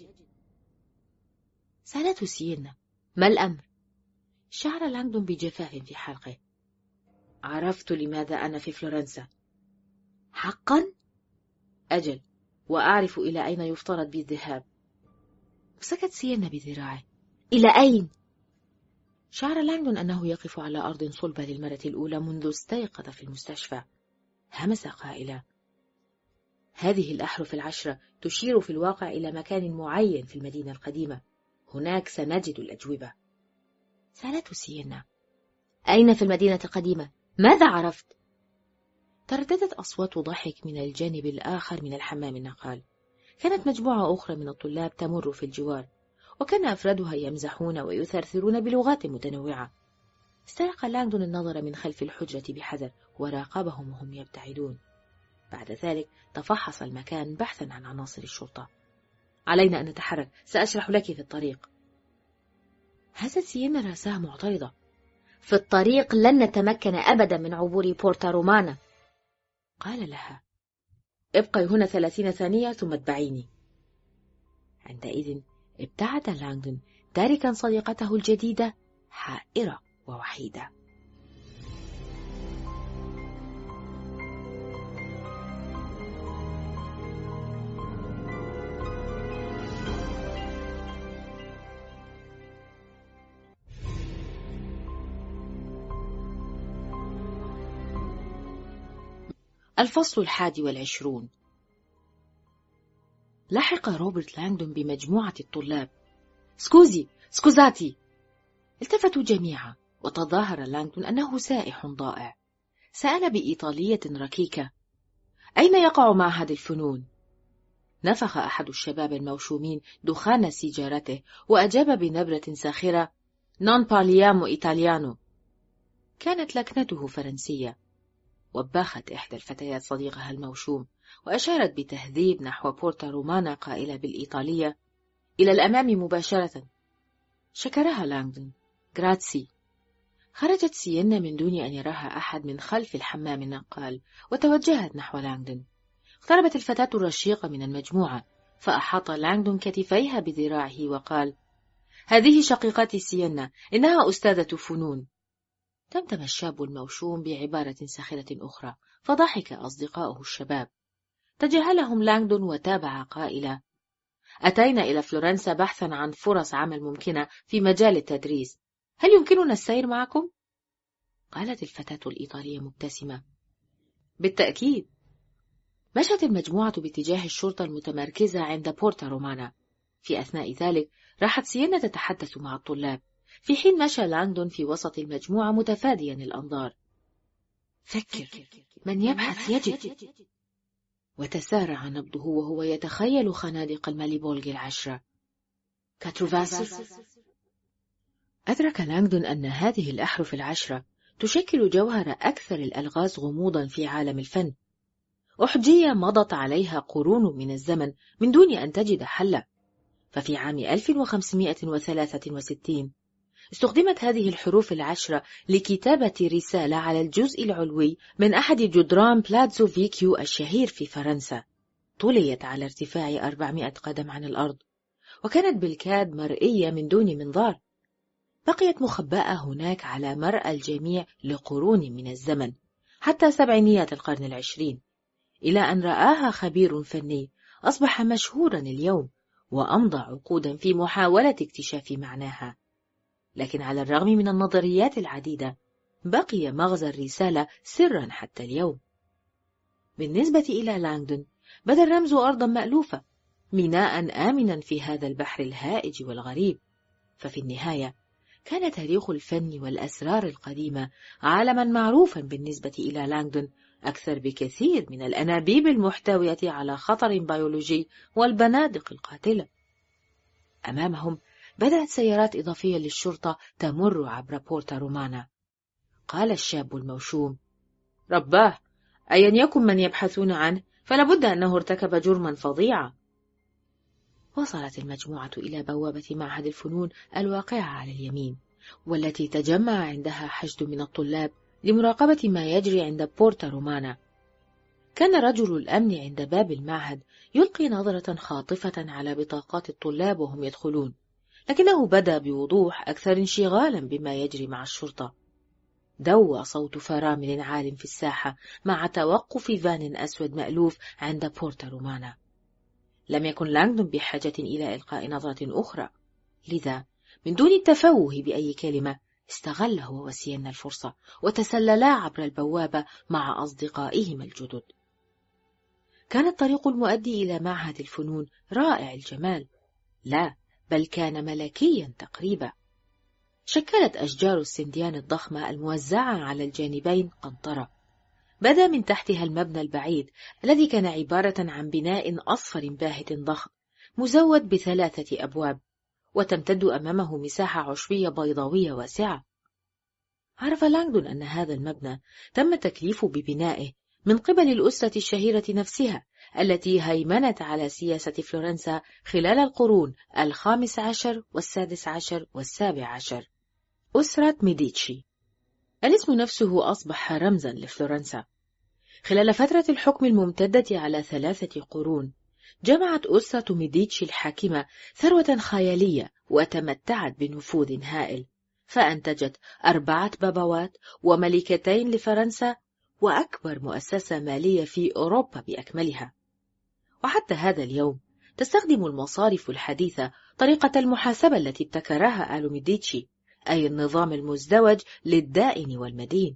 سألته سيينا: ما الأمر؟ شعر لانغدون بجفاف في حلقه. عرفت لماذا أنا في فلورنسا. حقا؟ أجل، وأعرف إلى أين يفترض بي الذهاب. مسكت سيينا بذراعه. إلى أين؟ شعر لانغدون أنه يقف على أرض صلبة للمرة الأولى منذ استيقظ في المستشفى. همس قائلا: هذه الأحرف 10 تشير في الواقع إلى مكان معين في المدينة القديمة. هناك سنجد الأجوبة. سألته سيينا: أين في المدينة القديمة؟ ماذا عرفت؟ ترددت أصوات ضحك من الجانب الآخر من الحمام النقال. كانت مجموعة أخرى من الطلاب تمر في الجوار، وكان أفرادها يمزحون ويثرثرون بلغات متنوعة. استرق لانغدون النظر من خلف الحجرة بحذر وراقبهم وهم يبتعدون. بعد ذلك تفحص المكان بحثا عن عناصر الشرطة. علينا أن نتحرك، سأشرح لك في الطريق. هزت سيينا رأسها معترضة. في الطريق لن نتمكن أبدا من عبور بورتا رومانا. قال لها: ابقي هنا 30 ثانية ثم اتبعيني. عندئذ ابتعد لانغدون تاركا صديقته الجديدة حائرة ووحيدة. الفصل 21. لحق روبرت لانغدون بمجموعة الطلاب. سكوزي، سكوزاتي. التفتوا جميعا، وتظاهر لانغدون أنه سائح ضائع. سأل بإيطالية ركيكة: أين يقع معهد الفنون؟ نفخ أحد الشباب الموشومين دخان سيجارته وأجاب بنبرة ساخرة: نون بارليامو إيطاليانو. كانت لكنته فرنسية. وبخت إحدى الفتيات صديقها الموشوم، وأشارت بتهذيب نحو بورتا رومانا قائلة بالإيطالية: إلى الأمام مباشرة. شكرها لانغدون: غراتسي. خرجت سيينا من دون أن يراها أحد من خلف الحمام النقال، وتوجهت نحو لانغدون. اقتربت الفتاة الرشيقة من المجموعة، فأحاط لانغدون كتفيها بذراعه وقال: هذه شقيقتي سيينا، إنها أستاذة فنون. تمتم الشاب الموشوم بعبارة ساخرة أخرى، فضحك أصدقاؤه الشباب. تجاهلهم لانغدون وتابع قائلا: أتينا إلى فلورنسا بحثا عن فرص عمل ممكنة في مجال التدريس. هل يمكننا السير معكم؟ قالت الفتاة الإيطالية مبتسمة: بالتأكيد. مشت المجموعة باتجاه الشرطة المتمركزة عند بورتا رومانا. في أثناء ذلك راحت سيينا تتحدث مع الطلاب، في حين مشى لانغدون في وسط المجموعة متفاديا الأنظار. فكر، من يبحث يجد. وتسارع نبضه وهو يتخيل خنادق الماليبولغي 10. كاتروفاسي. أدرك لانغدون أن هذه الأحرف 10 تشكل جوهر أكثر الألغاز غموضا في عالم الفن. أحجية مضت عليها قرون من الزمن من دون أن تجد حلا. ففي عام 1563 استخدمت هذه الحروف 10 لكتابة رسالة على الجزء العلوي من أحد جدران بلاتزو فيكيو الشهير في فرنسا. طليت على ارتفاع 400 قدم عن الأرض، وكانت بالكاد مرئية من دون منظار. بقيت مخبأة هناك على مرأى الجميع لقرون من الزمن، حتى سبعينيات القرن 20، إلى أن رآها خبير فني أصبح مشهورا اليوم، وأمضى عقودا في محاولة اكتشاف معناها. لكن على الرغم من النظريات العديدة، بقي مغزى الرسالة سرا حتى اليوم. بالنسبة إلى لانغدون، بدا الرمز أرضا مألوفة، ميناء آمنا في هذا البحر الهائج والغريب. ففي النهاية كان تاريخ الفن والأسرار القديمة عالما معروفا بالنسبة إلى لانغدون، أكثر بكثير من الأنابيب المحتوية على خطر بيولوجي والبنادق القاتلة. أمامهم بدأت سيارات إضافية للشرطة تمر عبر بورتا رومانا. قال الشاب الموشوم: رباه، أيا يكن من يبحثون عنه فلابد أنه ارتكب جرما فظيعا. وصلت المجموعة إلى بوابة معهد الفنون الواقعة على اليمين، والتي تجمع عندها حشد من الطلاب لمراقبة ما يجري عند بورتا رومانا. كان رجل الأمن عند باب المعهد يلقي نظرة خاطفة على بطاقات الطلاب وهم يدخلون، لكنه بدا بوضوح أكثر انشغالا بما يجري مع الشرطة. دوى صوت فرامل عال في الساحة مع توقف فان أسود مألوف عند بورتا رومانا. لم يكن لانغدون بحاجة إلى إلقاء نظرة أخرى، لذا من دون التفوه بأي كلمة استغل هو وسينا الفرصة وتسللا عبر البوابة مع أصدقائهما الجدد. كان الطريق المؤدي إلى معهد الفنون رائع الجمال، لا بل كان ملكيا تقريبا. شكلت أشجار السنديان الضخمة الموزعة على الجانبين قنطرة. بدا من تحتها المبنى البعيد الذي كان عبارة عن بناء أصفر باهت ضخم مزود ب3 أبواب، وتمتد أمامه مساحة عشبية بيضاوية واسعة. عرف لانغدون أن هذا المبنى تم التكليف ببنائه من قبل الأسرة الشهيرة نفسها التي هيمنت على سياسة فلورنسا خلال القرون 15 و16 و17، أسرة ميديتشي. الاسم نفسه أصبح رمزا لفلورنسا. خلال فترة الحكم الممتدة على 3 قرون جمعت أسرة ميديتشي الحاكمة ثروة خيالية وتمتعت بنفوذ هائل، فأنتجت 4 بابوات وملكتين لفرنسا وأكبر مؤسسة مالية في أوروبا بأكملها. وحتى هذا اليوم تستخدم المصارف الحديثة طريقة المحاسبة التي ابتكرها آل ميديتشي، أي النظام المزدوج للدائن والمدين.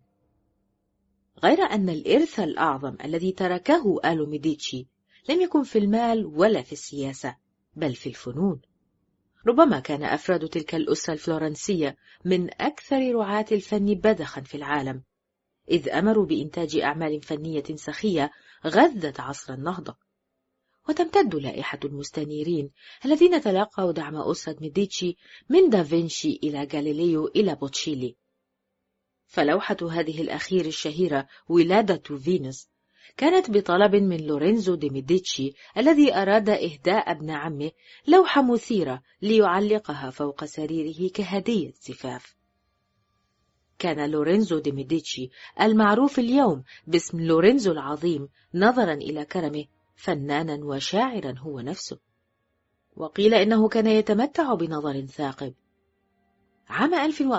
غير أن الإرث الأعظم الذي تركه آل ميديتشي لم يكن في المال ولا في السياسة، بل في الفنون. ربما كان أفراد تلك الأسرة الفلورنسية من أكثر رعاة الفن بدخا في العالم، إذ أمروا بإنتاج أعمال فنية سخية غذت عصر النهضة. وتمتد لائحة المستنيرين الذين تلقوا دعم أسرة ميديتشي من دافنشي إلى غاليليو إلى بوتشيلي. فلوحة هذه الأخير الشهيرة ولادة فينوس كانت بطلب من لورينزو دي ميديتشي الذي أراد إهداء ابن عمه لوحة مثيرة ليعلقها فوق سريره كهدية زفاف. كان لورينزو دي ميديتشي المعروف اليوم باسم لورينزو العظيم نظرا إلى كرمه فنانا وشاعرا هو نفسه، وقيل إنه كان يتمتع بنظر ثاقب. عام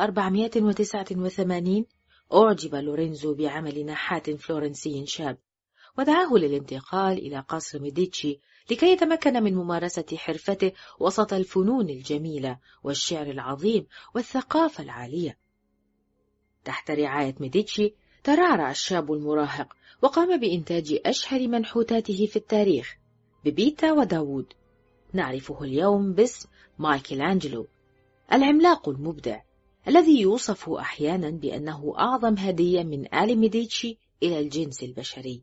1489 أعجب لورينزو بعمل نحات فلورنسي شاب ودعاه للانتقال إلى قصر ميديتشي لكي يتمكن من ممارسة حرفته وسط الفنون الجميلة والشعر العظيم والثقافة العالية. تحت رعاية ميديتشي ترعرع الشاب المراهق وقام بإنتاج أشهر منحوتاته في التاريخ، بيبيتا وداوود. نعرفه اليوم باسم مايكل أنجلو، العملاق المبدع الذي يوصف أحيانا بأنه أعظم هدية من آل ميديتشي إلى الجنس البشري.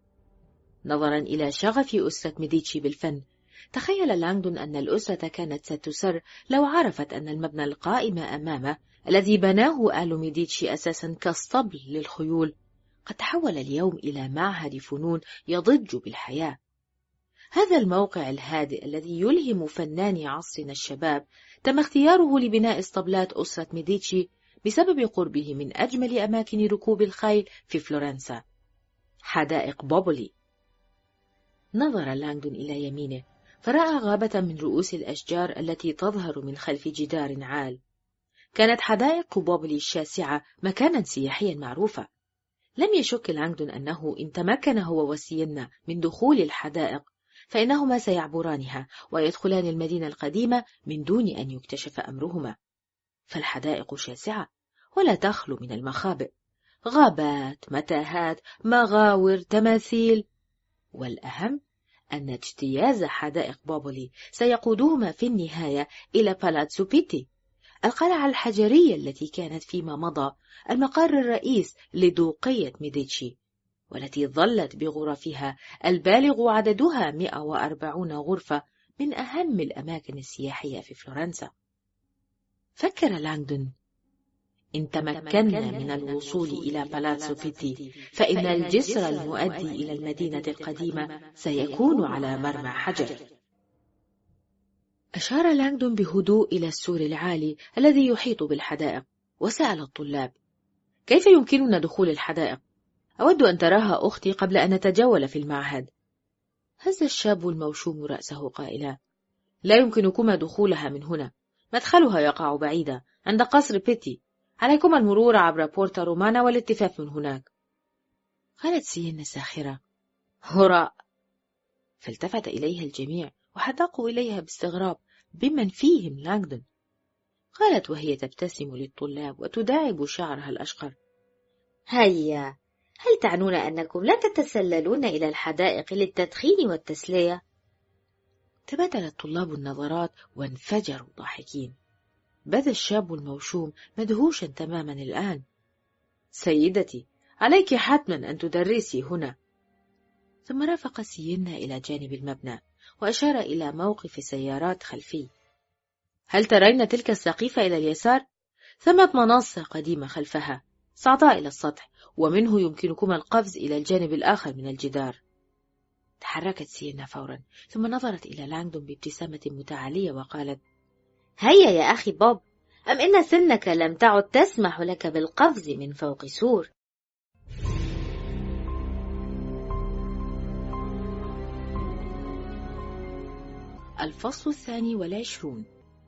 نظرا إلى شغف أسرة ميديتشي بالفن، تخيل لانغدون أن الأسرة كانت ستسر لو عرفت أن المبنى القائم أمامه الذي بناه آل ميديتشي أساسا كاسطبل للخيول قد تحول اليوم إلى معهد فنون يضج بالحياة. هذا الموقع الهادئ الذي يلهم فناني عصرنا الشباب تم اختياره لبناء اسطبلات أسرة ميديتشي بسبب قربه من أجمل أماكن ركوب الخيل في فلورنسا، حدائق بوبولي. نظر لانغدون إلى يمينه فرأى غابة من رؤوس الأشجار التي تظهر من خلف جدار عال. كانت حدائق بوبولي الشاسعة مكانا سياحيا معروفا. لم يشك لانغدون أنه إن تمكن هو وسينا من دخول الحدائق فإنهما سيعبرانها ويدخلان المدينة القديمة من دون أن يكتشف أمرهما. فالحدائق شاسعة ولا تخلو من المخابئ، غابات، متاهات، مغاور، تماثيل، والأهم أن اجتياز حدائق بوبولي سيقودهما في النهاية إلى بالاتسو بيتي، القلعة الحجرية التي كانت فيما مضى المقر الرئيس لدوقية ميديتشي، والتي ظلت بغرفها البالغ عددها 140 غرفة من أهم الأماكن السياحية في فلورنسا. فكر لانغدون: إن تمكنا من الوصول إلى بالاتسو بيتي فإن الجسر المؤدي إلى المدينة القديمة سيكون على مرمى حجر. أشار لانغدون بهدوء إلى السور العالي الذي يحيط بالحدائق، وسأل الطلاب: كيف يمكننا دخول الحدائق؟ أود أن تراها أختي قبل أن نتجول في المعهد. هز الشاب الموشوم رأسه قائلا: لا يمكنكما دخولها من هنا، مدخلها يقع بعيدا عند قصر بيتي، عليكما المرور عبر بورتا رومانا والالتفاف من هناك. قالت سيينا ساخرة: هراء. فالتفت إليها الجميع وحدقوا إليها باستغراب، بمن فيهم لانغدون. قالت وهي تبتسم للطلاب وتداعب شعرها الأشقر: هيا، هل تعنون أنكم لا تتسللون إلى الحدائق للتدخين والتسلية؟ تبادل الطلاب النظرات وانفجروا ضاحكين. بدا الشاب الموشوم مدهوشا تماما الآن. سيدتي، عليك حتما أن تدرسي هنا. ثم رافق سيينا إلى جانب المبنى وأشار إلى موقف سيارات خلفي. هل ترين تلك السقيفة إلى اليسار؟ ثمة منصة قديمة خلفها، صعدا إلى السطح، ومنه يمكنكما القفز إلى الجانب الآخر من الجدار. تحركت سيينا فورا، ثم نظرت إلى لانغدون بابتسامة متعالية وقالت: هيا يا أخي بوب، أم إن سنك لم تعد تسمح لك بالقفز من فوق سور؟ الفصل 22.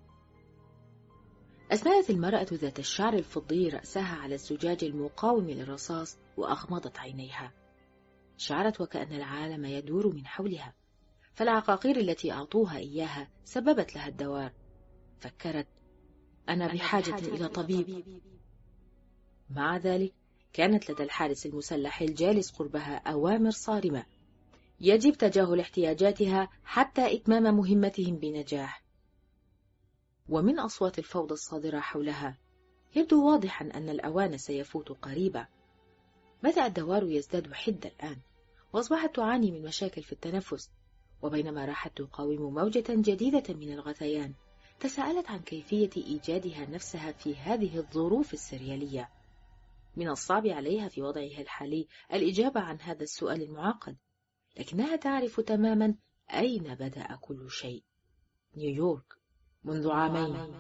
أسندت المرأة ذات الشعر الفضي رأسها على الزجاج المقاوم للرصاص وأغمضت عينيها. شعرت وكأن العالم يدور من حولها، فالعقاقير التي أعطوها إياها سببت لها الدوار. فكرت: أنا بحاجة إلى طبيب. مع ذلك كانت لدى الحارس المسلح الجالس قربها أوامر صارمة: يجب تجاهل احتياجاتها حتى إتمام مهمتهم بنجاح. ومن أصوات الفوضى الصادرة حولها يبدو واضحا أن الأوان سيفوت قريبا. بدأ الدوار يزداد حدة الآن، وأصبحت تعاني من مشاكل في التنفس. وبينما راحت تقاوم موجة جديدة من الغثيان، تساءلت عن كيفية إيجادها نفسها في هذه الظروف السريالية. من الصعب عليها في وضعها الحالي الإجابة عن هذا السؤال المعقد، لكنها تعرف تماما أين بدأ كل شيء: نيويورك، منذ عامين.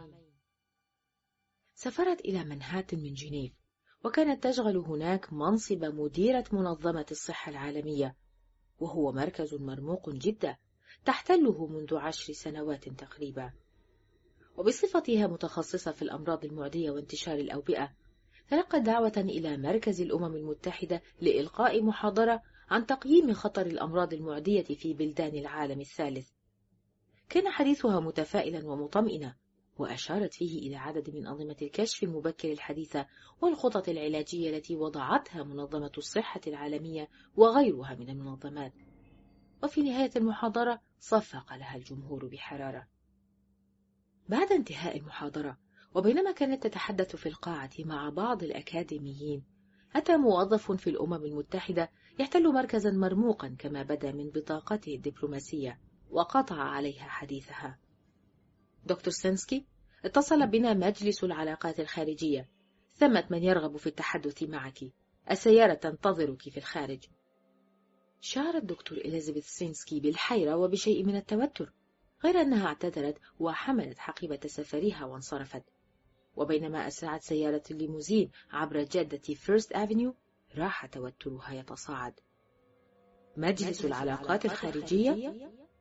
سافرت إلى منهاتن من جنيف، وكانت تشغل هناك منصب مديرة منظمة الصحة العالمية، وهو مركز مرموق جدا تحتله منذ 10 سنوات تقريبا. وبصفتها متخصصة في الأمراض المعدية وانتشار الأوبئة، تلقت دعوة إلى مركز الأمم المتحدة لإلقاء محاضرة عن تقييم خطر الأمراض المعدية في بلدان العالم الثالث. كان حديثها متفائلا ومطمئنا، وأشارت فيه إلى عدد من أنظمة الكشف المبكر الحديثة والخطط العلاجية التي وضعتها منظمة الصحة العالمية وغيرها من المنظمات. وفي نهاية المحاضرة صفق لها الجمهور بحرارة. بعد انتهاء المحاضرة، وبينما كانت تتحدث في القاعة مع بعض الأكاديميين، أتى موظف في الأمم المتحدة يحتل مركزا مرموقا كما بدا من بطاقته الدبلوماسية، وقطع عليها حديثها: دكتور سينسكي، اتصل بنا مجلس العلاقات الخارجية، ثمة من يرغب في التحدث معك، السيارة تنتظرك في الخارج. شعر الدكتور إليزابيث سينسكي بالحيرة وبشيء من التوتر، غير أنها اعتذرت وحملت حقيبة سفرها وانصرفت. وبينما أسرعت سيارة الليموزين عبر جادة فيرست أفنيو، راح توترها يتصاعد. مجلس العلاقات الخارجية؟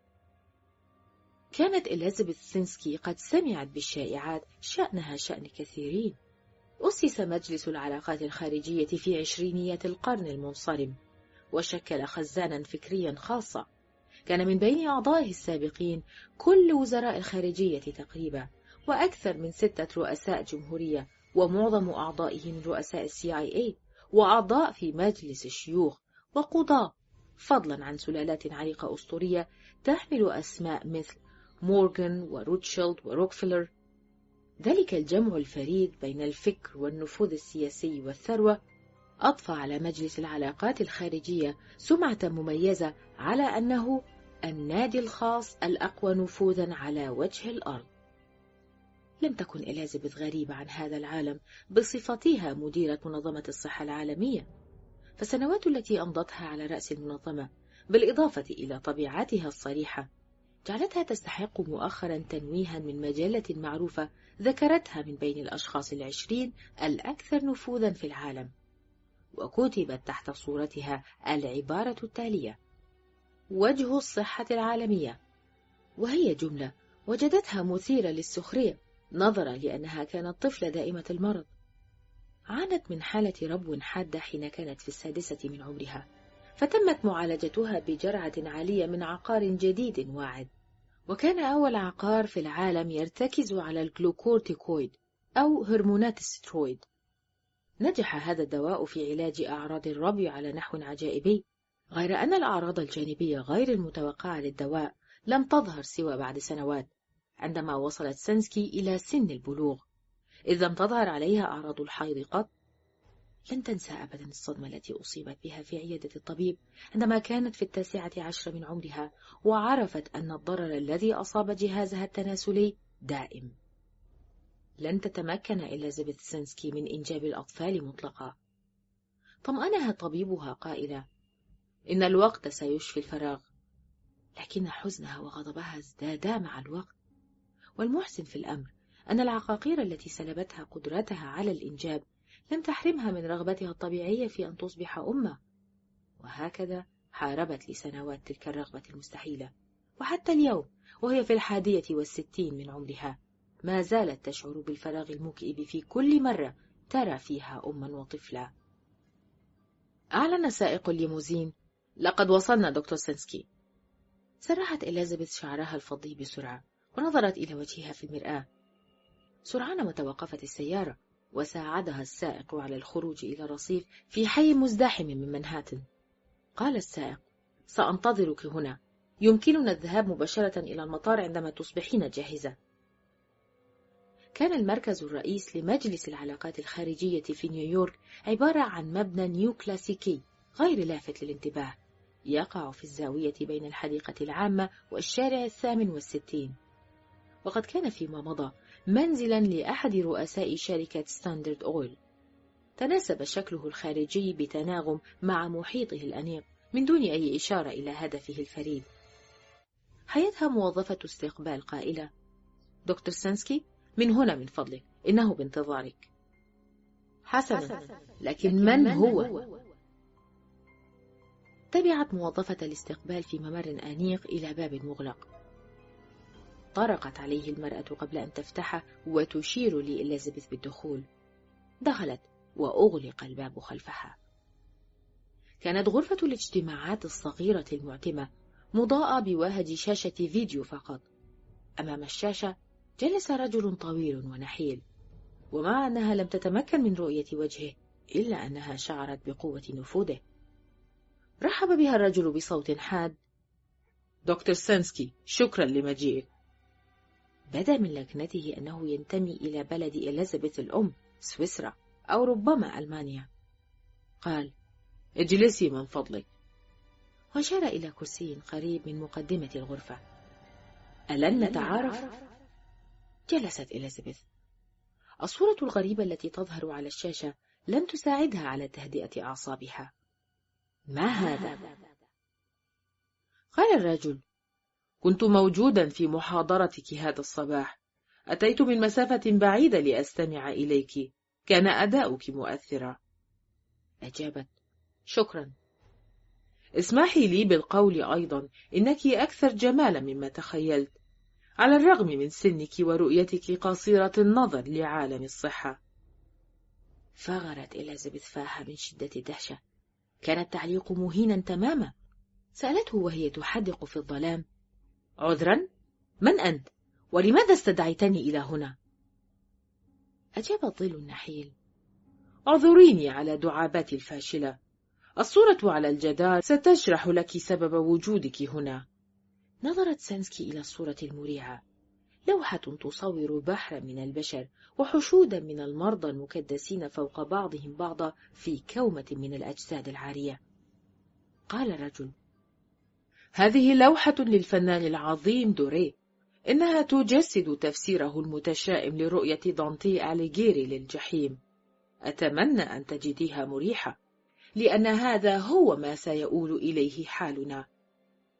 كانت إليزابيث سينسكي قد سمعت بالشائعات شأنها شأن كثيرين. أسس مجلس العلاقات الخارجية في 20 القرن المنصرم، وشكل خزانا فكريا خاصة. كان من بين أعضائه السابقين كل وزراء الخارجية تقريبا، وأكثر من 6 رؤساء جمهورية، ومعظم أعضائه من رؤساء CIA، وأعضاء في مجلس الشيوخ، وقضاة، فضلا عن سلالات عريقة أسطورية تحمل أسماء مثل مورغان وروتشيلد وروكفيلر. ذلك الجمع الفريد بين الفكر والنفوذ السياسي والثروة أضفى على مجلس العلاقات الخارجية سمعة مميزة على أنه النادي الخاص الأقوى نفوذا على وجه الأرض. لم تكن إليزابيث غريبة عن هذا العالم بصفتها مديرة منظمة الصحة العالمية، فالسنوات التي أمضتها على رأس المنظمة، بالإضافة إلى طبيعتها الصريحة، جعلتها تستحق مؤخرا تنويها من مجلة معروفة ذكرتها من بين الأشخاص 20 الأكثر نفوذا في العالم، وكتبت تحت صورتها العبارة التالية: وجه الصحة العالمية، وهي جملة وجدتها مثيرة للسخرية نظرا لأنها كانت طفلة دائمة المرض. عانت من حالة ربو حادة حين كانت في 6 من عمرها، فتمت معالجتها بجرعة عالية من عقار جديد واعد، وكان أول عقار في العالم يرتكز على الجلوكورتيكويد أو هرمونات السترويد. نجح هذا الدواء في علاج أعراض الربو على نحو عجائبي، غير أن الأعراض الجانبية غير المتوقعة للدواء لم تظهر سوى بعد سنوات، عندما وصلت سانسكي إلى سن البلوغ، إذ لم تظهر عليها أعراض الحيض قط. لن تنسى أبدا الصدمة التي أصيبت بها في عيادة الطبيب عندما كانت في 19 من عمرها وعرفت أن الضرر الذي أصاب جهازها التناسلي دائم. لن تتمكن إليزابيث سانسكي من إنجاب الأطفال مطلقا. طمأنها طبيبها قائلا: إن الوقت سيشفي الفراغ، لكن حزنها وغضبها ازدادا مع الوقت. والمحزن في الأمر أن العقاقير التي سلبتها قدرتها على الإنجاب لم تحرمها من رغبتها الطبيعية في أن تصبح أمة، وهكذا حاربت لسنوات تلك الرغبة المستحيلة، وحتى اليوم وهي في 61 من عمرها ما زالت تشعر بالفراغ المكئب في كل مرة ترى فيها أما وطفلا. أعلن سائق الليموزين: لقد وصلنا دكتور سانسكي. سرحت إليزابيث شعرها الفضي بسرعة ونظرت إلى وجهها في المرآة. سرعان ما توقفت السيارة، وساعدها السائق على الخروج إلى رصيف في حي مزدحم من منهاتن. قال السائق: سأنتظرك هنا، يمكننا الذهاب مباشرة إلى المطار عندما تصبحين جاهزة. كان المركز الرئيس لمجلس العلاقات الخارجية في نيويورك عبارة عن مبنى نيو كلاسيكي غير لافت للانتباه، يقع في الزاوية بين الحديقة العامة والشارع 68، وقد كان فيما مضى منزلا لأحد رؤساء شركة ستاندرد أويل. تناسب شكله الخارجي بتناغم مع محيطه الأنيق من دون أي إشارة إلى هدفه الفريد. حيتها موظفة استقبال قائلة: دكتور سانسكي، من هنا من فضلك، إنه بانتظارك. حسنا، لكن من هو؟ تبعت موظفة الاستقبال في ممر أنيق إلى باب مغلق. طرقت عليه المرأة قبل أن تفتحه وتشير لإليزابيث بالدخول. دخلت وأغلق الباب خلفها. كانت غرفة الاجتماعات الصغيرة المعتمة مضاءة بواهج شاشة فيديو فقط. أمام الشاشة جلس رجل طويل ونحيل، ومع أنها لم تتمكن من رؤية وجهه إلا أنها شعرت بقوة نفوذه. رحب بها الرجل بصوت حاد: دكتور سانسكي، شكرا لمجيئك. بدا من لكنته أنه ينتمي إلى بلد إليزابيث الأم، سويسرا أو ربما ألمانيا. قال: اجلسي من فضلك، وأشار إلى كرسي قريب من مقدمة الغرفة. ألن نتعارف؟ جلست إليزابيث. الصورة الغريبة التي تظهر على الشاشة لم تساعدها على تهدئة أعصابها. ما هذا؟ قال الرجل: كنت موجودا في محاضرتك هذا الصباح، أتيت من مسافة بعيدة لأستمع إليك، كان أداؤك مؤثرا. أجابت: شكرا. اسمحي لي بالقول أيضا إنك أكثر جمالا مما تخيلت، على الرغم من سنك ورؤيتك قصيرة النظر لعالم الصحة. فغرت إليزابيث فاها من شدة الدهشة. كان التعليق مهينا تماما. سألته وهي تحدق في الظلام: عذرا، من أنت؟ ولماذا استدعيتني إلى هنا؟ أجاب الظل النحيل: اعذريني على دعاباتي الفاشلة، الصورة على الجدار ستشرح لك سبب وجودك هنا. نظرت سانسكي إلى الصورة المريعة، لوحة تصور بحرا من البشر وحشودا من المرضى المكدسين فوق بعضهم بعضا في كومة من الأجساد العارية. قال الرجل: هذه لوحة للفنان العظيم دوري، إنها تجسد تفسيره المتشائم لرؤية دانتي أليغيري للجحيم. أتمنى أن تجديها مريحة، لأن هذا هو ما سيؤول إليه حالنا.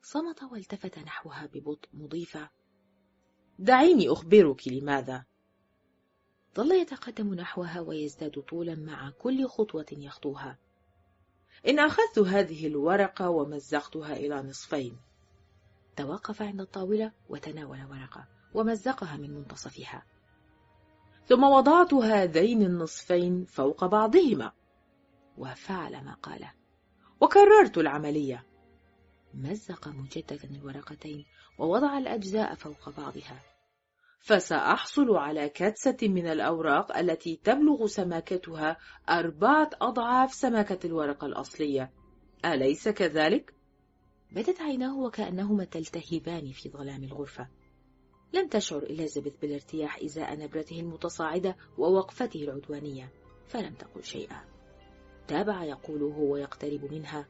صمت والتفت نحوها ببطء مضيفا: دعيني أخبرك لماذا. ظل يتقدم نحوها ويزداد طولا مع كل خطوة يخطوها. إن أخذت هذه الورقة ومزقتها إلى نصفين. توقف عند الطاولة وتناول ورقة ومزقها من منتصفها، ثم وضعت هذين النصفين فوق بعضهما، وفعل ما قاله، وكررت العملية. مزق مجددا الورقتين ووضع الأجزاء فوق بعضها، فسأحصل على كدسة من الأوراق التي تبلغ سماكتها 4 أضعاف سماكة الورقة الأصلية، أليس كذلك؟ بدت عيناه وكأنهما تلتهبان في ظلام الغرفة. لم تشعر إليزابيث بالارتياح إزاء نبرته المتصاعدة ووقفته العدوانية، فلم تقل شيئا. تابع يقوله ويقترب منها: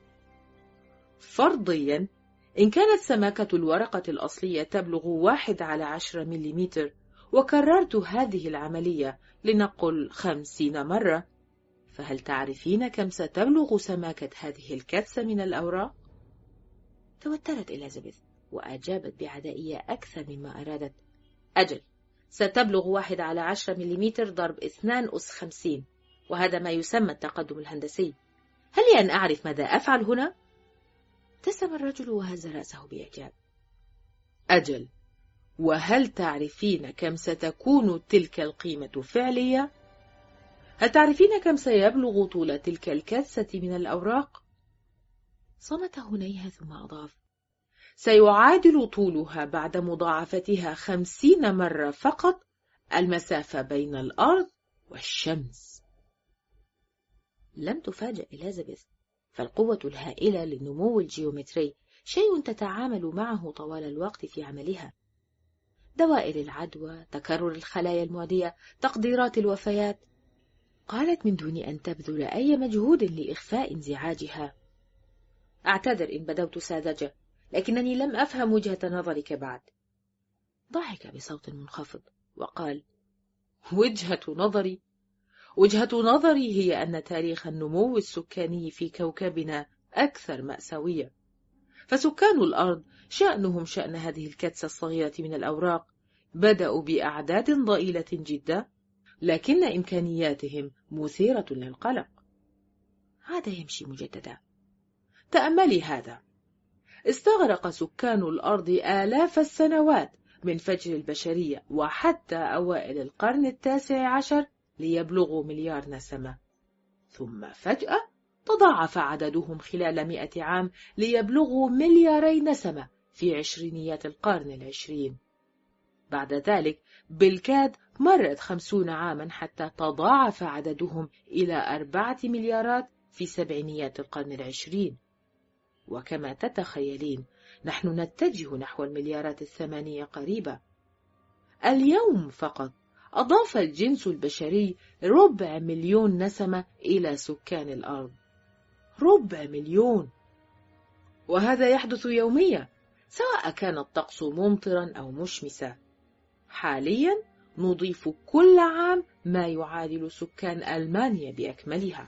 فرضيا إن كانت سماكة الورقة الأصلية تبلغ 1/10 ملم، وكررت هذه العملية لنقل 50 مرة، فهل تعرفين كم ستبلغ سماكة هذه الكدسة من الأوراق؟ توترت إليزابيث وأجابت بعدائية أكثر مما أرادت: أجل، ستبلغ 1/10 ملم ضرب 2 أس 50، وهذا ما يسمى التقدم الهندسي. هل لي أن أعرف ماذا أفعل هنا؟ ابتسم الرجل وهز رأسه بإعجاب. أجل، وهل تعرفين كم ستكون تلك القيمة فعلية؟ هل تعرفين كم سيبلغ طول تلك الكدسة من الأوراق؟ صمت هنيهة ثم أضاف: سيعادل طولها بعد مضاعفتها 50 مرة فقط المسافة بين الأرض والشمس. لم تفاجأ إليزابيث، فالقوة الهائلة للنمو الجيومتري شيء تتعامل معه طوال الوقت في عملها. دوائر العدوى، تكرر الخلايا المعدية، تقديرات الوفيات. قالت من دون أن تبذل أي مجهود لإخفاء انزعاجها: أعتذر إن بدوت ساذجة، لكنني لم أفهم وجهة نظرك بعد. ضحك بصوت منخفض وقال: وجهة نظري هي أن تاريخ النمو السكاني في كوكبنا أكثر مأساوية، فسكان الأرض شأنهم شأن هذه الكدسة الصغيرة من الأوراق، بدأوا بأعداد ضئيلة جدا، لكن إمكانياتهم مثيرة للقلق. عاد يمشي مجددا. تأملي هذا: استغرق سكان الأرض آلاف السنوات من فجر البشرية وحتى أوائل القرن 19 ليبلغوا 1,000,000,000 نسمة، ثم فجأة تضاعف عددهم خلال 100 عام ليبلغوا 2,000,000,000 نسمة في عشرينيات القرن 20. بعد ذلك بالكاد مرت 50 عاما حتى تضاعف عددهم إلى 4 مليارات في سبعينيات القرن 20. وكما تتخيلين نحن نتجه نحو المليارات 8 قريبة. اليوم فقط أضاف الجنس البشري 250,000,000 نسمة إلى سكان الأرض. 250,000,000، وهذا يحدث يوميا سواء كان الطقس ممطرا أو مشمسا. حاليا نضيف كل عام ما يعادل سكان ألمانيا بأكملها.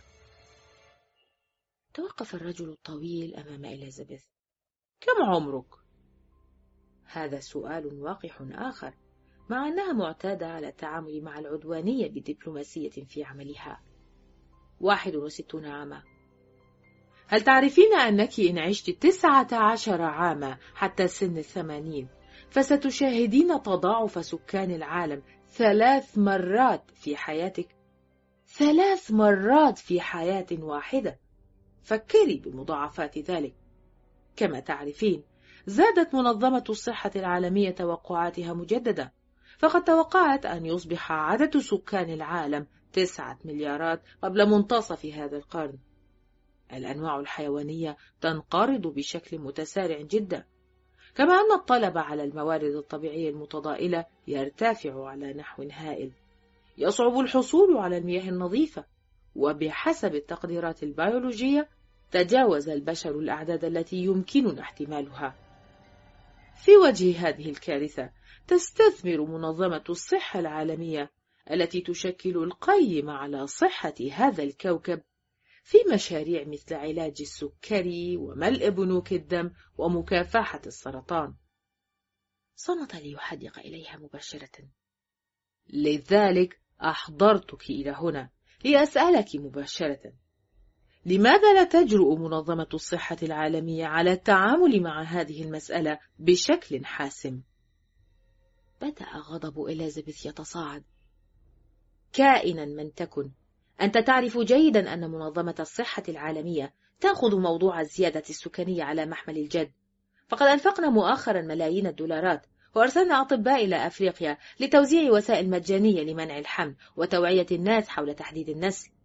توقف الرجل الطويل أمام إليزابيث. كم عمرك؟ هذا سؤال واقح آخر، مع أنها معتادة على التعامل مع العدوانية بدبلوماسية في عملها. 61 عاما. هل تعرفين أنك إن عشت 19 عاما حتى سن 80 فستشاهدين تضاعف سكان العالم 3 مرات في حياتك؟ 3 مرات في حياة واحدة. فكري بمضاعفات ذلك. كما تعرفين زادت منظمة الصحة العالمية توقعاتها مجددا، فقد توقعت أن يصبح عدد سكان العالم 9 مليارات قبل منتصف هذا القرن. الأنواع الحيوانية تنقرض بشكل متسارع جدا، كما أن الطلب على الموارد الطبيعية المتضائلة يرتفع على نحو هائل. يصعب الحصول على المياه النظيفة، وبحسب التقديرات البيولوجية تجاوز البشر الأعداد التي يمكننا احتمالها. في وجه هذه الكارثة تستثمر منظمة الصحة العالمية التي تشكل القيم على صحة هذا الكوكب في مشاريع مثل علاج السكري وملء بنوك الدم ومكافحة السرطان. صمت ليحدق إليها مباشرة. لذلك أحضرتك إلى هنا لأسألك مباشرة، لماذا لا تجرؤ منظمة الصحة العالمية على التعامل مع هذه المسألة بشكل حاسم؟ بدأ غضب إليزابيث يتصاعد. كائنا من تكن، أنت تعرف جيدا أن منظمة الصحة العالمية تأخذ موضوع الزيادة السكانية على محمل الجد. فقد أنفقنا مؤخرا ملايين الدولارات، وأرسلنا أطباء إلى أفريقيا لتوزيع وسائل مجانية لمنع الحمل وتوعية الناس حول تحديد النسل.